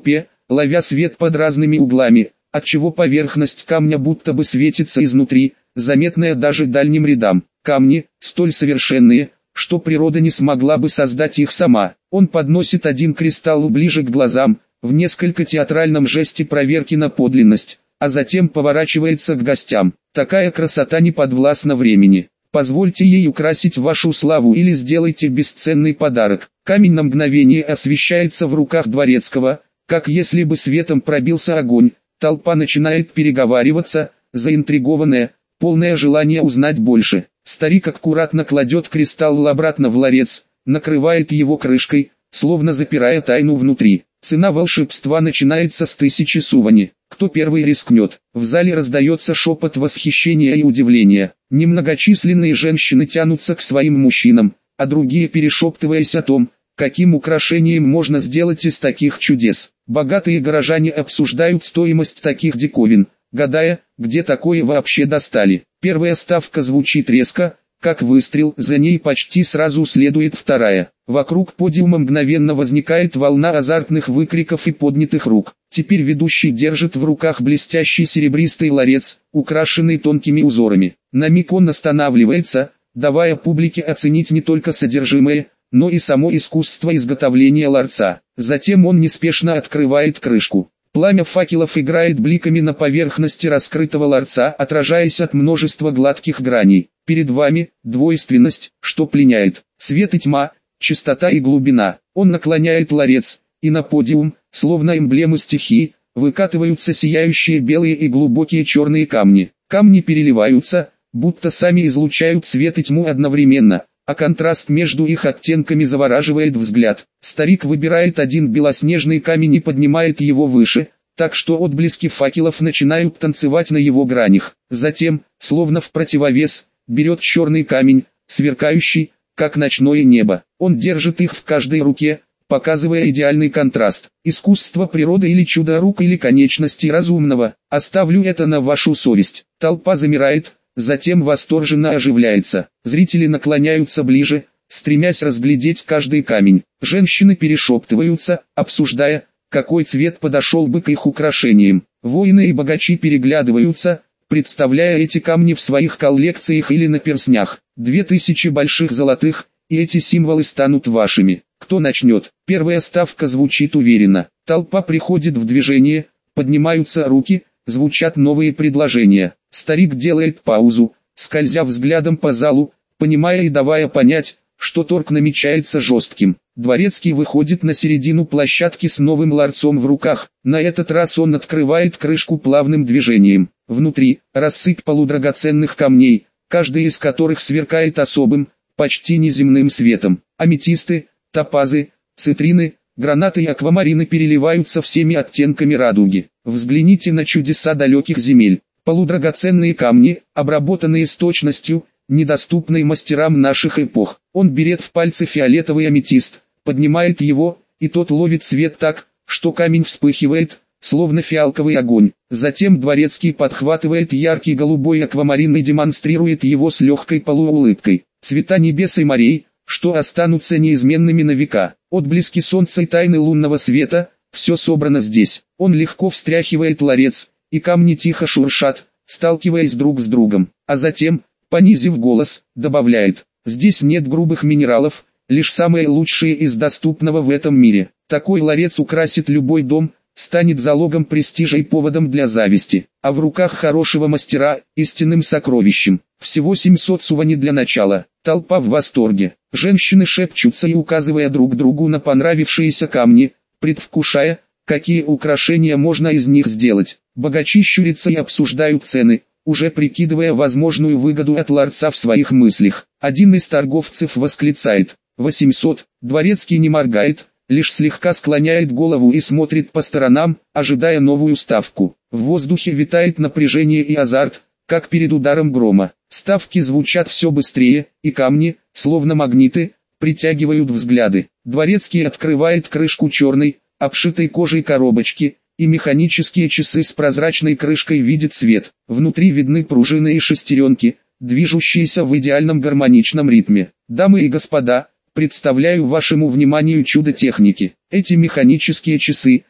S1: ловя свет под разными углами, отчего поверхность камня будто бы светится изнутри, заметная даже дальним рядам. Камни, столь совершенные, что природа не смогла бы создать их сама. Он подносит один кристалл ближе к глазам, в несколько театральном жесте проверки на подлинность, а затем поворачивается к гостям. Такая красота не подвластна времени. Позвольте ей украсить вашу славу или сделайте бесценный подарок. Камень на мгновение освещается в руках дворецкого, как если бы светом пробился огонь. Толпа начинает переговариваться, заинтригованная, полное желание узнать больше. Старик аккуратно кладет кристалл обратно в ларец, накрывает его крышкой, словно запирая тайну внутри. Цена волшебства начинается с тысячи сувани. Кто первый рискнет? В зале раздается шепот восхищения и удивления. Немногочисленные женщины тянутся к своим мужчинам, а другие перешептываясь о том, каким украшением можно сделать из таких чудес. Богатые горожане обсуждают стоимость таких диковин, гадая, где такое вообще достали. Первая ставка звучит резко, как выстрел, за ней почти сразу следует вторая. Вокруг подиума мгновенно возникает волна азартных выкриков и поднятых рук. Теперь ведущий держит в руках блестящий серебристый ларец, украшенный тонкими узорами. На миг он останавливается, давая публике оценить не только содержимое, но и само искусство изготовления ларца. Затем он неспешно открывает крышку. Пламя факелов играет бликами на поверхности раскрытого ларца, отражаясь от множества гладких граней. Перед вами двойственность, что пленяет. Свет и тьма, чистота и глубина. Он наклоняет ларец, и на подиум, словно эмблемы стихии, выкатываются сияющие белые и глубокие черные камни. Камни переливаются, будто сами излучают свет и тьму одновременно, а контраст между их оттенками завораживает взгляд. Старик выбирает один белоснежный камень и поднимает его выше, так что отблески факелов начинают танцевать на его гранях. Затем, словно в противовес, берет черный камень, сверкающий, как ночное небо. Он держит их в каждой руке, показывая идеальный контраст. Искусство природы или чудо рук или конечности разумного. Оставлю это на вашу совесть. Толпа замирает, затем восторженно оживляется. Зрители наклоняются ближе, стремясь разглядеть каждый камень. Женщины перешептываются, обсуждая, какой цвет подошел бы к их украшениям. Воины и богачи переглядываются, представляя эти камни в своих коллекциях или на перстнях. Две тысячи больших золотых, и эти символы станут вашими. Кто начнет? Первая ставка звучит уверенно. Толпа приходит в движение, поднимаются руки, звучат новые предложения. Старик делает паузу, скользя взглядом по залу, понимая и давая понять, что торг намечается жестким. Дворецкий выходит на середину площадки с новым ларцом в руках. На этот раз он открывает крышку плавным движением. Внутри рассыпь полудрагоценных камней, каждый из которых сверкает особым, почти неземным светом. Аметисты, топазы, цитрины, гранаты и аквамарины переливаются всеми оттенками радуги. Взгляните на чудеса далеких земель. Полудрагоценные камни, обработанные с точностью, недоступной мастерам наших эпох. Он берет в пальцы фиолетовый аметист, поднимает его, и тот ловит свет так, что камень вспыхивает, словно фиалковый огонь. Затем дворецкий подхватывает яркий голубой аквамарин и демонстрирует его с легкой полуулыбкой. Цвета небес и морей, что останутся неизменными на века. Отблески солнца и тайны лунного света, все собрано здесь. Он легко встряхивает ларец, и камни тихо шуршат, сталкиваясь друг с другом. А затем, понизив голос, добавляет: здесь нет грубых минералов, лишь самые лучшие из доступного в этом мире. Такой ларец украсит любой дом, станет залогом престижа и поводом для зависти, а в руках хорошего мастера – истинным сокровищем. Всего семьсот сувани для начала. Толпа в восторге. Женщины шепчутся и указывая друг другу на понравившиеся камни, предвкушая, какие украшения можно из них сделать. Богачи щурятся и обсуждают цены, уже прикидывая возможную выгоду от ларца в своих мыслях. Один из торговцев восклицает: восемьсот. Дворецкий не моргает, лишь слегка склоняет голову и смотрит по сторонам, ожидая новую ставку. В воздухе витает напряжение и азарт, как перед ударом грома. Ставки звучат все быстрее, и камни, словно магниты, притягивают взгляды. Дворецкий открывает крышку черной, обшитой кожей коробочки, и механические часы с прозрачной крышкой видят свет. Внутри видны пружины и шестеренки, движущиеся в идеальном гармоничном ритме. Дамы и господа, представляю вашему вниманию чудо техники. Эти механические часы,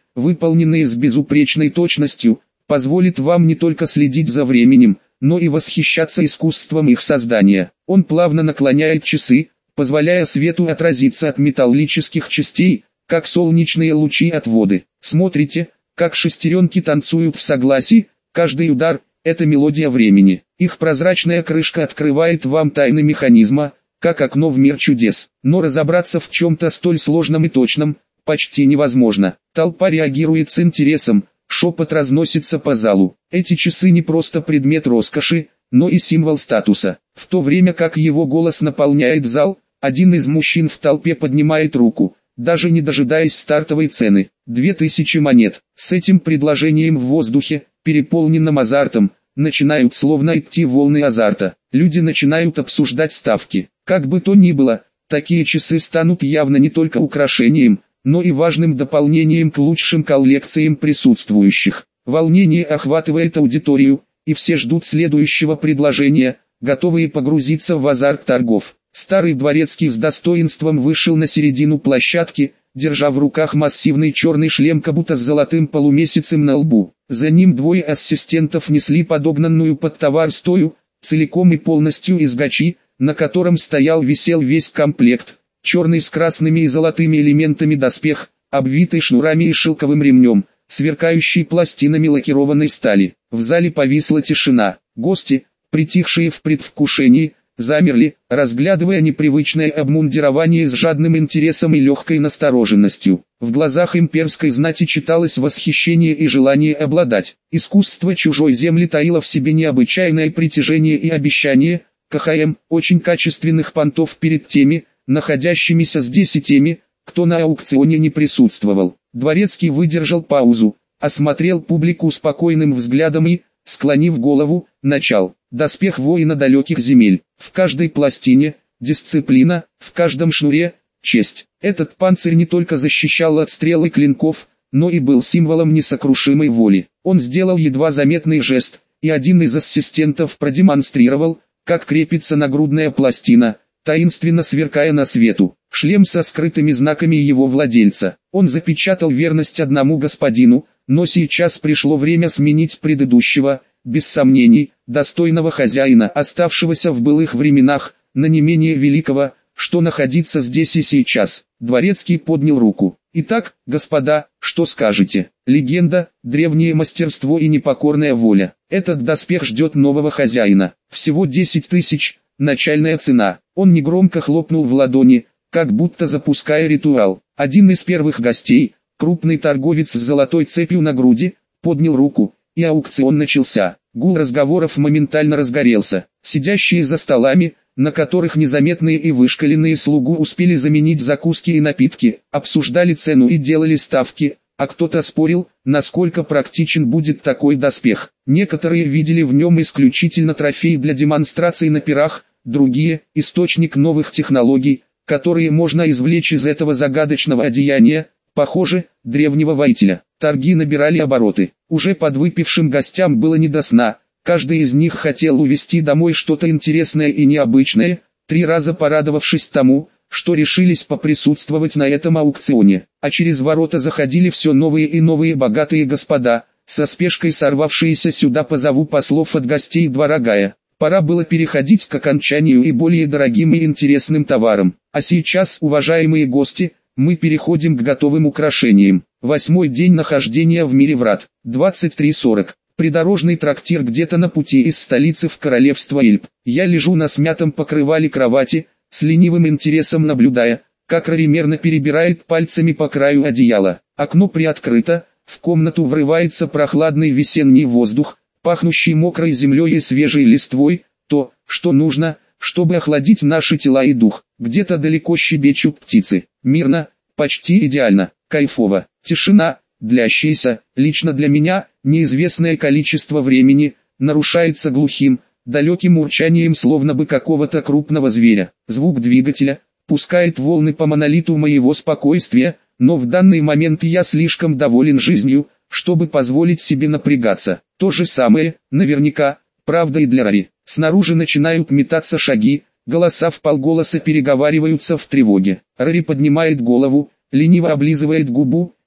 S1: выполненные с безупречной точностью, позволит вам не только следить за временем, но и восхищаться искусством их создания. Он плавно наклоняет часы, позволяя свету отразиться от металлических частей, как солнечные лучи от воды. Смотрите, как шестеренки танцуют в согласии, каждый удар – это мелодия времени. Их прозрачная крышка открывает вам тайны механизма, как окно в мир чудес. Но разобраться в чем-то столь сложном и точном почти невозможно. Толпа реагирует с интересом, шепот разносится по залу. Эти часы не просто предмет роскоши, но и символ статуса. В то время как его голос наполняет зал, один из мужчин в толпе поднимает руку, даже не дожидаясь стартовой цены. Две тысячи монет. С этим предложением в воздухе, переполненным азартом, начинают словно идти волны азарта. Люди начинают обсуждать ставки. Как бы то ни было, такие часы станут явно не только украшением, но и важным дополнением к лучшим коллекциям присутствующих. Волнение охватывает аудиторию, и все ждут следующего предложения, готовые погрузиться в азарт торгов. Старый дворецкий с достоинством вышел на середину площадки, держа в руках массивный черный шлем как будто с золотым полумесяцем на лбу. За ним двое ассистентов несли подогнанную под товар стою, целиком и полностью из гачи, на котором стоял висел весь комплект, черный с красными и золотыми элементами доспех, обвитый шнурами и шелковым ремнем, сверкающий пластинами лакированной стали. В зале повисла тишина. Гости, притихшие в предвкушении, замерли, разглядывая непривычное обмундирование с жадным интересом и легкой настороженностью. В глазах имперской знати читалось восхищение и желание обладать. Искусство чужой земли таило в себе необычайное притяжение и обещание, КХМ, очень качественных понтов перед теми, находящимися здесь и теми, кто на аукционе не присутствовал. Дворецкий выдержал паузу, осмотрел публику спокойным взглядом и, склонив голову, начал. Доспех воина далеких земель. В каждой пластине – дисциплина, в каждом шнуре – честь. Этот панцирь не только защищал от стрел и клинков, но и был символом несокрушимой воли. Он сделал едва заметный жест, и один из ассистентов продемонстрировал, как крепится нагрудная пластина, таинственно сверкая на свету. Шлем со скрытыми знаками его владельца. Он запечатал верность одному господину, но сейчас пришло время сменить предыдущего, без сомнений, достойного хозяина, оставшегося в былых временах, на не менее великого, что находиться здесь и сейчас. Дворецкий поднял руку. Итак, господа, что скажете? Легенда, древнее мастерство и непокорная воля. Этот доспех ждет нового хозяина. Всего десять тысяч, начальная цена. Он негромко хлопнул в ладони, как будто запуская ритуал. Один из первых гостей, крупный торговец с золотой цепью на груди, поднял руку, и аукцион начался. Гул разговоров моментально разгорелся. Сидящие за столами, на которых незаметные и вышкаленные слугу успели заменить закуски и напитки, обсуждали цену и делали ставки, а кто-то спорил, насколько практичен будет такой доспех. Некоторые видели в нем исключительно трофей для демонстрации на пирах, другие – источник новых технологий, которые можно извлечь из этого загадочного одеяния, похоже, древнего воителя. Торги набирали обороты. Уже подвыпившим гостям было не до сна. Каждый из них хотел увезти домой что-то интересное и необычное, три раза порадовавшись тому, что решились поприсутствовать на этом аукционе. А через ворота заходили все новые и новые богатые господа, со спешкой сорвавшиеся сюда по зову послов от гостей двора Гая. Пора было переходить к окончанию и более дорогим и интересным товарам. А сейчас, уважаемые гости, мы переходим к готовым украшениям. Восьмой день нахождения в мире врат. двадцать три сорок. Придорожный трактир где-то на пути из столицы в королевство Ильб. Я лежу на смятом покрывале кровати, с ленивым интересом наблюдая, как Рори мерно перебирает пальцами по краю одеяла. Окно приоткрыто, в комнату врывается прохладный весенний воздух, пахнущий мокрой землей и свежей листвой, то, что нужно, чтобы охладить наши тела и дух. Где-то далеко щебечут птицы. Мирно, почти идеально, кайфово. Тишина, длящаяся, лично для меня, неизвестное количество времени, нарушается глухим, далеким урчанием словно бы какого-то крупного зверя. Звук двигателя пускает волны по монолиту моего спокойствия, но в данный момент я слишком доволен жизнью, чтобы позволить себе напрягаться. То же самое, наверняка, правда и для Рори. Снаружи начинают метаться шаги, голоса вполголоса переговариваются в тревоге. Рори поднимает голову, лениво облизывает губу,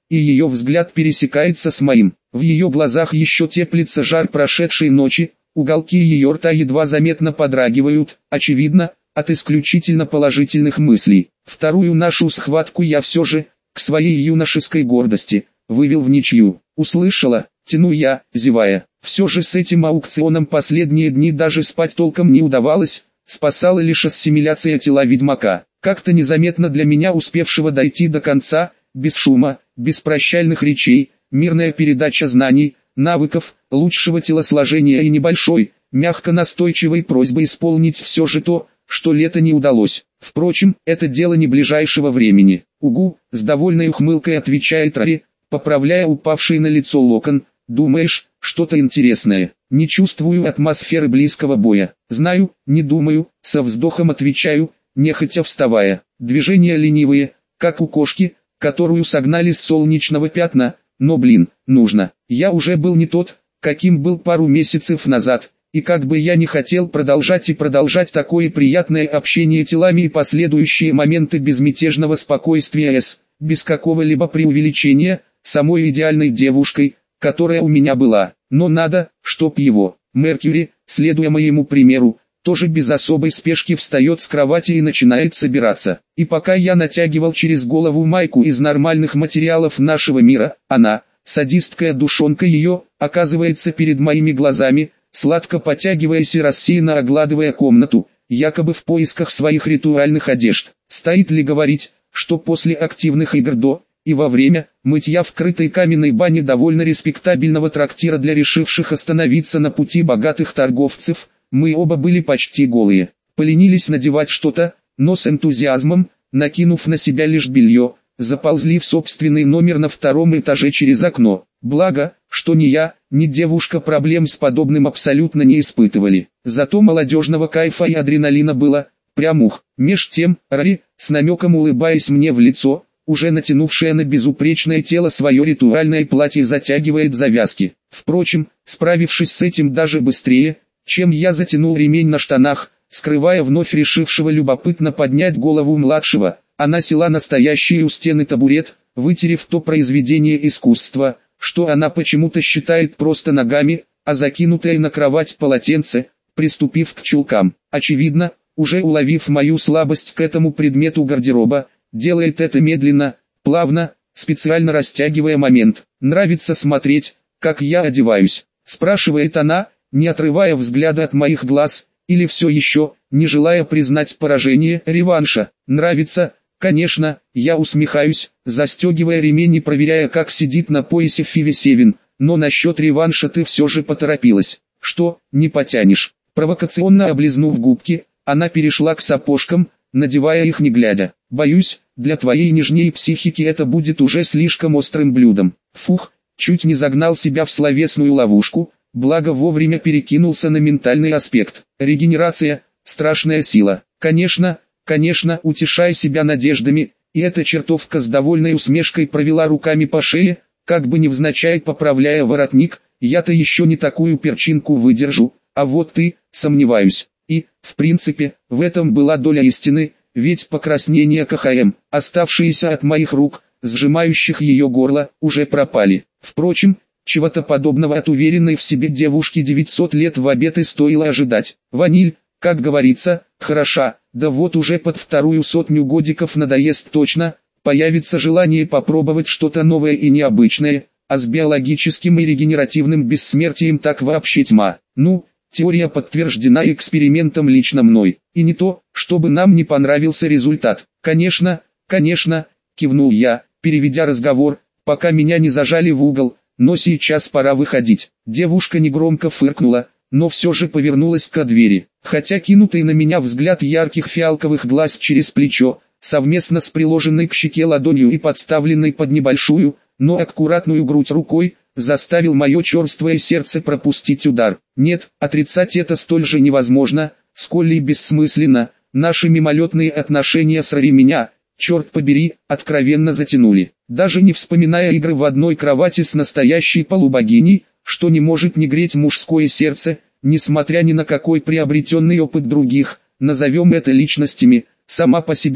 S1: и ее взгляд пересекается с моим. В ее глазах еще теплится жар прошедшей ночи, уголки ее рта едва заметно подрагивают, очевидно, от исключительно положительных мыслей. Вторую нашу схватку я все же, к своей юношеской гордости, вывел в ничью. Услышала, тяну я, зевая. Все же с этим аукционом последние дни даже спать толком не удавалось, спасала лишь ассимиляция тела ведьмака. Как-то незаметно для меня успевшего дойти до конца, без шума, без прощальных речей, мирная передача знаний, навыков, лучшего телосложения и небольшой, мягко настойчивой просьбой исполнить все же то, что лето не удалось. Впрочем, это дело не ближайшего времени. Угу, с довольной ухмылкой отвечает Рари, поправляя упавший на лицо локон. Думаешь, что-то интересное? Не чувствую атмосферы близкого боя. Знаю, не думаю, со вздохом отвечаю, нехотя вставая. Движения ленивые, как у кошки, которую согнали с солнечного пятна, но блин, нужно. Я уже был не тот, каким был пару месяцев назад, и как бы я не хотел продолжать и продолжать такое приятное общение телами и последующие моменты безмятежного спокойствия с, без какого-либо преувеличения, самой идеальной девушкой, которая у меня была, но надо, чтоб его. Меркьюри, следуя моему примеру, тоже без особой спешки встает с кровати и начинает собираться. И пока я натягивал через голову майку из нормальных материалов нашего мира, она, садистская душонка ее, оказывается перед моими глазами, сладко потягиваясь и рассеянно огладывая комнату, якобы в поисках своих ритуальных одежд. Стоит ли говорить, что после активных игр до и во время мытья в крытой каменной бане довольно респектабельного трактира для решивших остановиться на пути богатых торговцев, мы оба были почти голые. Поленились надевать что-то, но с энтузиазмом, накинув на себя лишь белье, заползли в собственный номер на втором этаже через окно. Благо, что ни я, ни девушка проблем с подобным абсолютно не испытывали. Зато молодежного кайфа и адреналина было, прям ух. Меж тем, Рари, с намеком улыбаясь мне в лицо, уже натянувшая на безупречное тело свое ритуальное платье, затягивает завязки. Впрочем, справившись с этим даже быстрее, чем я затянул ремень на штанах, скрывая вновь решившего любопытно поднять голову младшего, она села на стоящий у стены табурет, вытерев то произведение искусства, что она почему-то считает просто ногами, а закинутое на кровать полотенце, приступив к чулкам. Очевидно, уже уловив мою слабость к этому предмету гардероба, делает это медленно, плавно, специально растягивая момент. «Нравится смотреть, как я одеваюсь?» – спрашивает она, не отрывая взгляда от моих глаз, или все еще, не желая признать поражение, реванша. «Нравится, конечно», я усмехаюсь, застегивая ремень и проверяя, как сидит на поясе Фиви Севин, но насчет реванша ты все же поторопилась. «Что, не потянешь?» Провокационно облизнув губки, она перешла к сапожкам, надевая их не глядя. «Боюсь, для твоей нежней психики это будет уже слишком острым блюдом». Фух, чуть не загнал себя в словесную ловушку, благо вовремя перекинулся на ментальный аспект. Регенерация – страшная сила. Конечно, конечно, утешая себя надеждами, и эта чертовка с довольной усмешкой провела руками по шее, как бы невзначай поправляя воротник, я-то еще не такую перчинку выдержу, а вот ты, сомневаюсь. И, в принципе, в этом была доля истины, ведь покраснения КХМ, оставшиеся от моих рук, сжимающих ее горло, уже пропали. Впрочем, чего-то подобного от уверенной в себе девушки девятьсот лет в обед и стоило ожидать. Ваниль, как говорится, хороша, да вот уже под вторую сотню годиков надоест точно, появится желание попробовать что-то новое и необычное, а с биологическим и регенеративным бессмертием так вообще тьма. Ну, теория подтверждена экспериментом лично мной, и не то, чтобы нам не понравился результат. Конечно, конечно, кивнул я, переведя разговор, пока меня не зажали в угол, но сейчас пора выходить. Девушка негромко фыркнула, но все же повернулась к двери, хотя кинутый на меня взгляд ярких фиалковых глаз через плечо, совместно с приложенной к щеке ладонью и подставленной под небольшую, но аккуратную грудь рукой, заставил мое черствое сердце пропустить удар. Нет, отрицать это столь же невозможно, сколь и бессмысленно. Наши мимолетные отношения с Рари меня, черт побери, откровенно затянули. Даже не вспоминая игры в одной кровати с настоящей полубогиней, что не может не греть мужское сердце, несмотря ни на какой приобретенный опыт других, назовем это личностями, сама по себе Рари,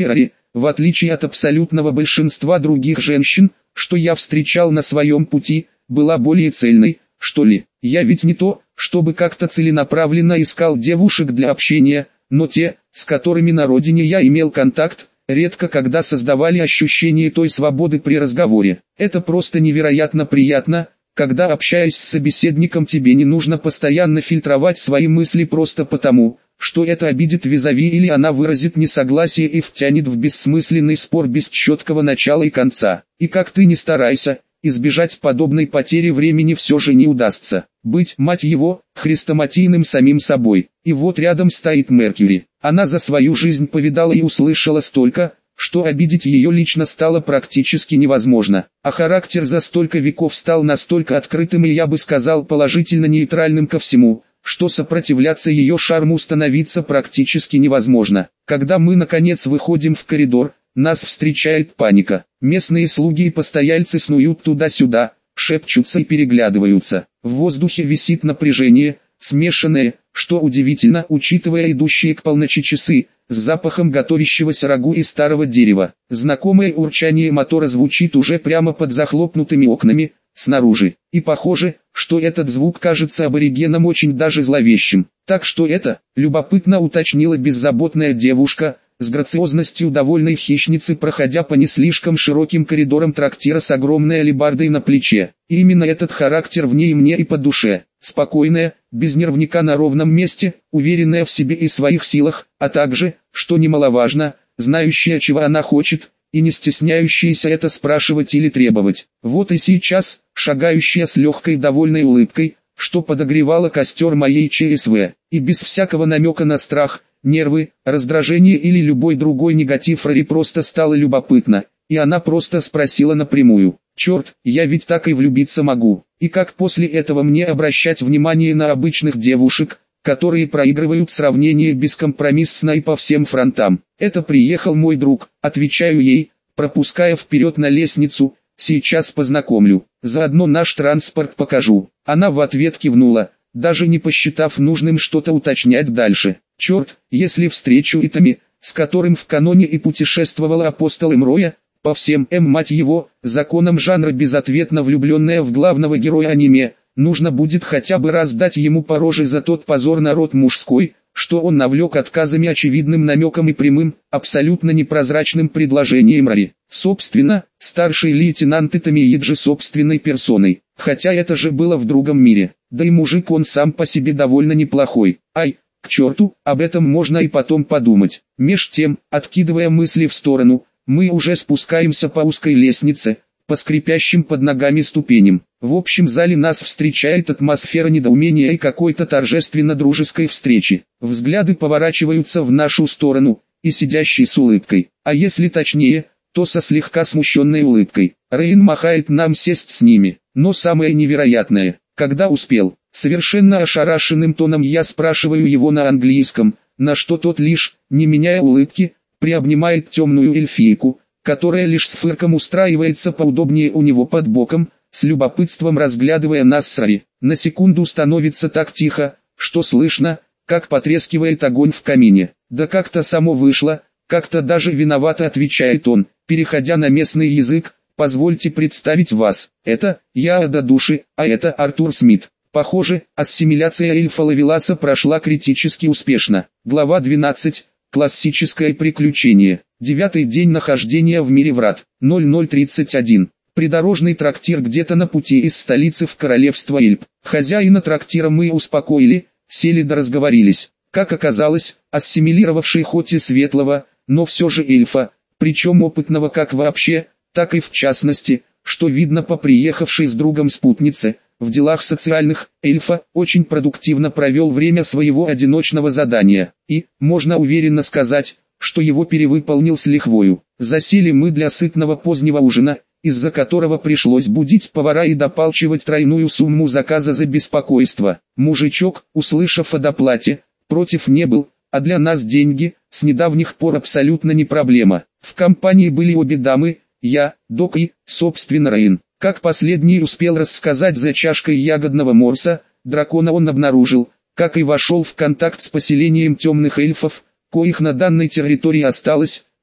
S1: в отличие от абсолютного большинства других женщин, что я встречал на своем пути, была более цельной, что ли. Я ведь не то, чтобы как-то целенаправленно искал девушек для общения, но те, с которыми на родине я имел контакт, редко когда создавали ощущение той свободы при разговоре. Это просто невероятно приятно, когда, общаясь с собеседником, тебе не нужно постоянно фильтровать свои мысли просто потому, что это обидит визави или она выразит несогласие и втянет в бессмысленный спор без четкого начала и конца. И как ты ни старайся, избежать подобной потери времени все же не удастся. Быть, мать его, хрестоматийным самим собой. И вот рядом стоит Меркьюри. Она за свою жизнь повидала и услышала столько, что обидеть ее лично стало практически невозможно. А характер за столько веков стал настолько открытым и, я бы сказал, положительно нейтральным ко всему, что сопротивляться ее шарму становится практически невозможно. Когда мы наконец выходим в коридор, нас встречает паника. Местные слуги и постояльцы снуют туда-сюда, шепчутся и переглядываются. В воздухе висит напряжение, смешанное, что удивительно, учитывая идущие к полночи часы, с запахом готовящегося рагу и старого дерева. Знакомое урчание мотора звучит уже прямо под захлопнутыми окнами, снаружи. И похоже, что этот звук кажется аборигенам очень даже зловещим. Так что это, любопытно уточнила беззаботная девушка, с грациозностью довольной хищницы, проходя по не слишком широким коридорам трактира с огромной алебардой на плече. И именно этот характер в ней мне и по душе. Спокойная, без нервника на ровном месте, уверенная в себе и своих силах, а также, что немаловажно, знающая, чего она хочет, и не стесняющаяся это спрашивать или требовать. Вот и сейчас, шагающая с легкой довольной улыбкой, что подогревало костер моей ЧСВ, и без всякого намека на страх, нервы, раздражение или любой другой негатив, Рари просто стало любопытно, и она просто спросила напрямую: «Черт, я ведь так и влюбиться могу, и как после этого мне обращать внимание на обычных девушек, которые проигрывают сравнение бескомпромиссно и по всем фронтам?» «Это приехал мой друг», отвечаю ей, пропуская вперед на лестницу, «сейчас познакомлю, заодно наш транспорт покажу». Она в ответ кивнула, даже не посчитав нужным что-то уточнять дальше. Черт, если встречу Итами, с которым в каноне и путешествовал апостол Эмроя, по всем М, мать его, законам жанра безответно влюбленная в главного героя аниме, нужно будет хотя бы раз дать ему по роже за тот позор на род мужской, что он навлек отказами, очевидным намеком и прямым, абсолютно непрозрачным предложением Рари. Собственно, старший лейтенант Итами Яджи собственной персоной, хотя это же было в другом мире, да и мужик он сам по себе довольно неплохой. Ай, к черту, об этом можно и потом подумать. Меж тем, откидывая мысли в сторону, мы уже спускаемся по узкой лестнице, по скрипящим под ногами ступеням. В общем зале нас встречает атмосфера недоумения и какой-то торжественно-дружеской встречи. Взгляды поворачиваются в нашу сторону, и сидящий с улыбкой, а если точнее, то со слегка смущенной улыбкой. Рейн махает нам сесть с ними, но самое невероятное, когда успел, совершенно ошарашенным тоном я спрашиваю его на английском, на что тот лишь, не меняя улыбки, приобнимает темную эльфийку, которая лишь с фырком устраивается поудобнее у него под боком, с любопытством разглядывая нас с Рари. На секунду становится так тихо, что слышно, как потрескивает огонь в камине. Да как-то само вышло, как-то даже виновато отвечает он, переходя на местный язык. Позвольте представить вас, это, я Ада Души, а это Артур Смит. Похоже, ассимиляция эльфа Лавеласа прошла критически успешно. Глава двенадцать. Классическое приключение. Девятый день нахождения в мире врат. ноль ноль тридцать один. Придорожный трактир где-то на пути из столицы в королевство Эльп. Хозяина трактира мы успокоили, сели да разговорились. Как оказалось, ассимилировавший хоть и светлого, но все же эльфа, причем опытного как вообще, так и в частности, что видно по приехавшей с другом спутнице, в делах социальных, эльфа очень продуктивно провел время своего одиночного задания, и, можно уверенно сказать, что его перевыполнил с лихвою. Засели мы для сытного позднего ужина, из-за которого пришлось будить повара и допалчивать тройную сумму заказа за беспокойство. Мужичок, услышав о доплате, против не был, а для нас деньги, с недавних пор абсолютно не проблема. В компании были обе дамы, я, Док и, собственно, Рейн. Как последний успел рассказать за чашкой ягодного морса, дракона он обнаружил, как и вошел в контакт с поселением темных эльфов, коих на данной территории осталось,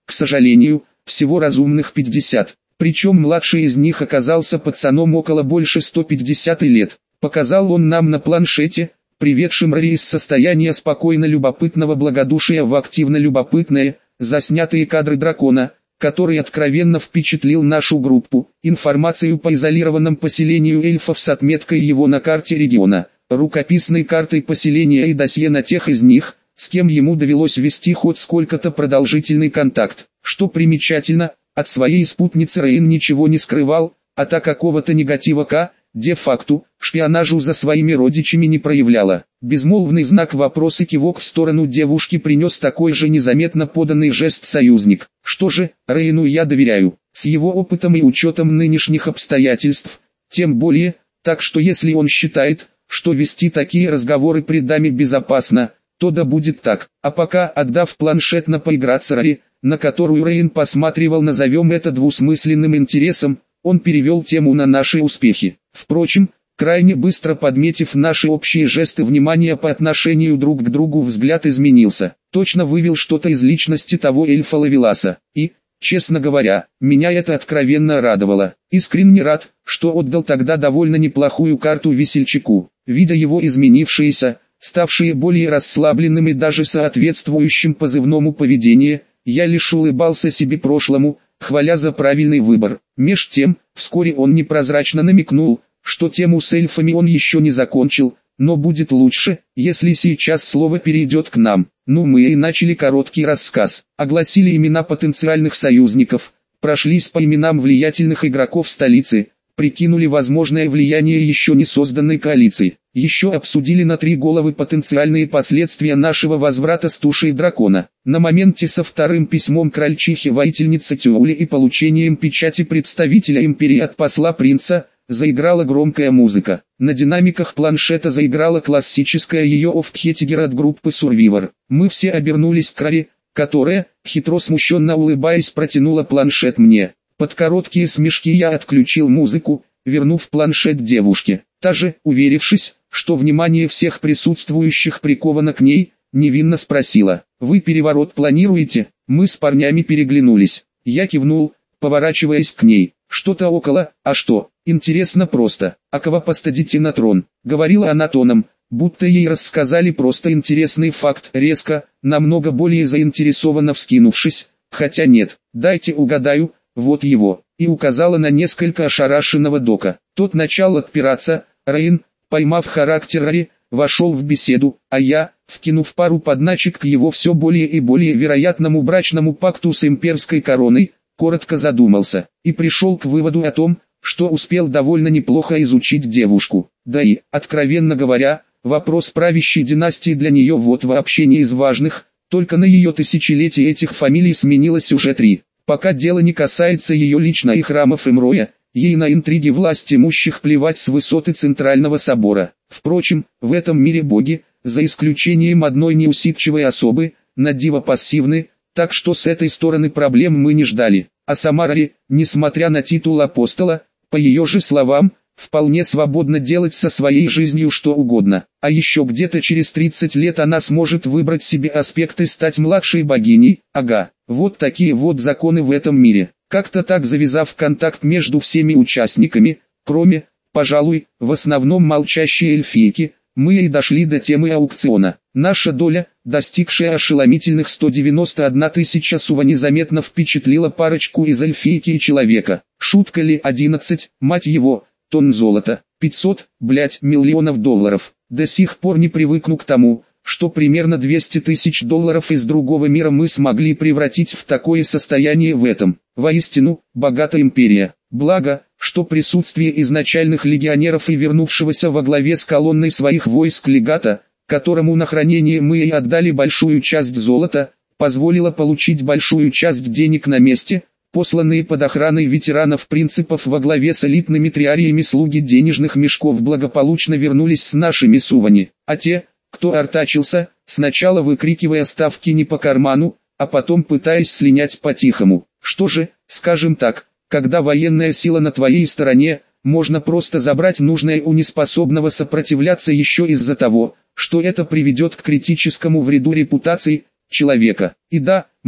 S1: к сожалению, всего разумных пятьдесят. Причем младший из них оказался пацаном около больше ста пятидесяти лет. Показал он нам на планшете, приведшим Рари из состояния спокойно любопытного благодушия в активно любопытное, заснятые кадры дракона, который откровенно впечатлил нашу группу, информацию по изолированном поселению эльфов с отметкой его на карте региона, рукописной картой поселения и досье на тех из них, с кем ему довелось вести хоть сколько-то продолжительный контакт. Что примечательно, от своей спутницы Рейн ничего не скрывал, а та какого-то негатива к, де-факту, шпионажу за своими родичами не проявляла. Безмолвный знак вопроса и кивок в сторону девушки принес такой же незаметно поданный жест союзник. Что же, Рейну я доверяю, с его опытом и учетом нынешних обстоятельств, тем более, так что если он считает, что вести такие разговоры при даме безопасно, то да будет так. А пока, отдав планшет на поиграться Рари, на которую Рейн посматривал, назовем это двусмысленным интересом, он перевел тему на наши успехи. Впрочем, крайне быстро подметив наши общие жесты внимания по отношению друг к другу, взгляд изменился. Точно вывел что-то из личности того эльфа Лавеласа. И, честно говоря, меня это откровенно радовало. Искренне рад, что отдал тогда довольно неплохую карту весельчаку. Видя его изменившиеся, ставшие более расслабленным и даже соответствующим позывному поведение, я лишь улыбался себе прошлому, хваля за правильный выбор. Меж тем, вскоре он непрозрачно намекнул, что тему с эльфами он еще не закончил, но будет лучше, если сейчас слово перейдет к нам. Ну мы и начали короткий рассказ, огласили имена потенциальных союзников, прошлись по именам влиятельных игроков столицы, прикинули возможное влияние еще не созданной коалиции. Еще обсудили на три головы потенциальные последствия нашего возврата с тушей дракона. На моменте со вторым письмом крольчихи-воительницы Тюули и получением печати представителя империи от посла принца, заиграла громкая музыка. На динамиках планшета заиграла классическая ее офтхетигер от группы Survivor. Мы все обернулись к Рари, которая, хитро смущенно улыбаясь, протянула планшет мне. Под короткие смешки я отключил музыку, вернув планшет девушке. Та же, уверившись, что внимание всех присутствующих приковано к ней, невинно спросила: «Вы переворот планируете?» Мы с парнями переглянулись. Я кивнул, поворачиваясь к ней. «Что-то около, а что? Интересно просто. А кого посадите на трон?» Говорила она тоном, будто ей рассказали просто интересный факт, резко, намного более заинтересованно вскинувшись. «Хотя нет, дайте угадаю, вот его», и указала на несколько ошарашенного Дока. Тот начал отпираться. Рейн, поймав характер Рари, вошел в беседу, а я, вкинув пару подначек к его все более и более вероятному брачному пакту с имперской короной, коротко задумался, и пришел к выводу о том, что успел довольно неплохо изучить девушку. Да и, откровенно говоря, вопрос правящей династии для нее вот вообще не из важных, только на ее тысячелетие этих фамилий сменилось уже три. Пока дело не касается ее лично и храмов Имроя, ей на интриги власть имущих плевать с высоты Центрального собора. Впрочем, в этом мире боги, за исключением одной неусидчивой особы, надиво пассивны, так что с этой стороны проблем мы не ждали. А сама Рари, несмотря на титул апостола, по ее же словам, вполне свободно делать со своей жизнью что угодно. А еще где-то через тридцать лет она сможет выбрать себе аспекты стать младшей богиней. Ага, вот такие вот законы в этом мире. Как-то так завязав контакт между всеми участниками, кроме, пожалуй, в основном молчащей эльфийки, мы и дошли до темы аукциона. Наша доля, достигшая ошеломительных ста девяноста одной тысячи сува, незаметно впечатлила парочку из эльфийки и человека. Шутка ли? одиннадцать, мать его, тонн золота, пятьсот, блять, миллионов долларов. До сих пор не привыкну к тому, что примерно двести тысяч долларов из другого мира мы смогли превратить в такое состояние в этом. Воистину, богатая империя. Благо, что присутствие изначальных легионеров и вернувшегося во главе с колонной своих войск легата, которому на хранение мы и отдали большую часть золота, позволило получить большую часть денег на месте. Посланные под охраной ветеранов принципов во главе с элитными триариями слуги денежных мешков благополучно вернулись с нашими сувани, а те, кто артачился, сначала выкрикивая ставки не по карману, а потом пытаясь слинять по-тихому. Что же, скажем так, когда военная сила на твоей стороне, можно просто забрать нужное у неспособного сопротивляться еще из-за того, что это приведет к критическому вреду репутации человека. И да, мы,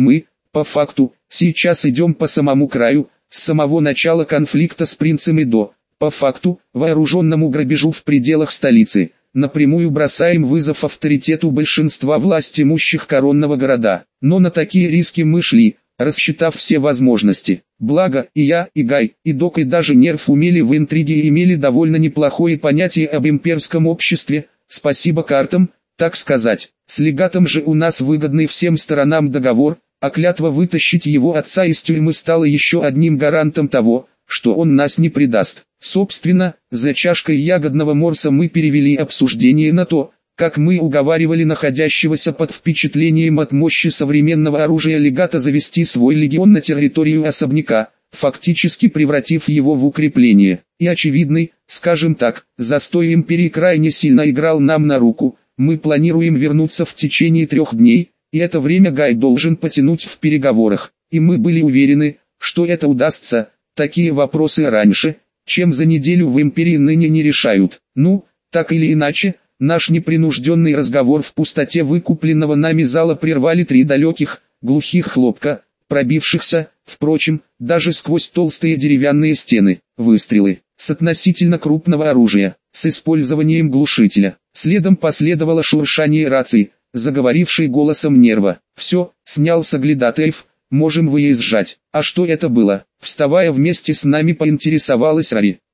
S1: По факту, сейчас идем по самому краю, с самого начала конфликта с принцем и до, по факту, вооруженному грабежу в пределах столицы. Напрямую бросаем вызов авторитету большинства властимущих коронного города. Но на такие риски мы шли, рассчитав все возможности. Благо, и я, и Гай, и Док, и даже Нерв умели в интриге и имели довольно неплохое понятие об имперском обществе, спасибо картам, так сказать. С легатом же у нас выгодный всем сторонам договор, а клятва вытащить его отца из тюрьмы стала еще одним гарантом того, что он нас не предаст. Собственно, за чашкой ягодного морса мы перевели обсуждение на то, как мы уговаривали находящегося под впечатлением от мощи современного оружия легата завести свой легион на территорию особняка, фактически превратив его в укрепление. И очевидный, скажем так, застой империи крайне сильно играл нам на руку. Мы планируем вернуться в течение трех дней, и это время Гай должен потянуть в переговорах. И мы были уверены, что это удастся. Такие вопросы раньше, чем за неделю в империи ныне не решают. Ну, так или иначе, наш непринужденный разговор в пустоте выкупленного нами зала прервали три далеких, глухих хлопка, пробившихся, впрочем, даже сквозь толстые деревянные стены, выстрелы, с относительно крупного оружия, с использованием глушителя. Следом последовало шуршание рации, заговорившей голосом Нерва. «Все, снял соглядатаев, можем выезжать». «А что это было?» Вставая вместе с нами, поинтересовалась Рари.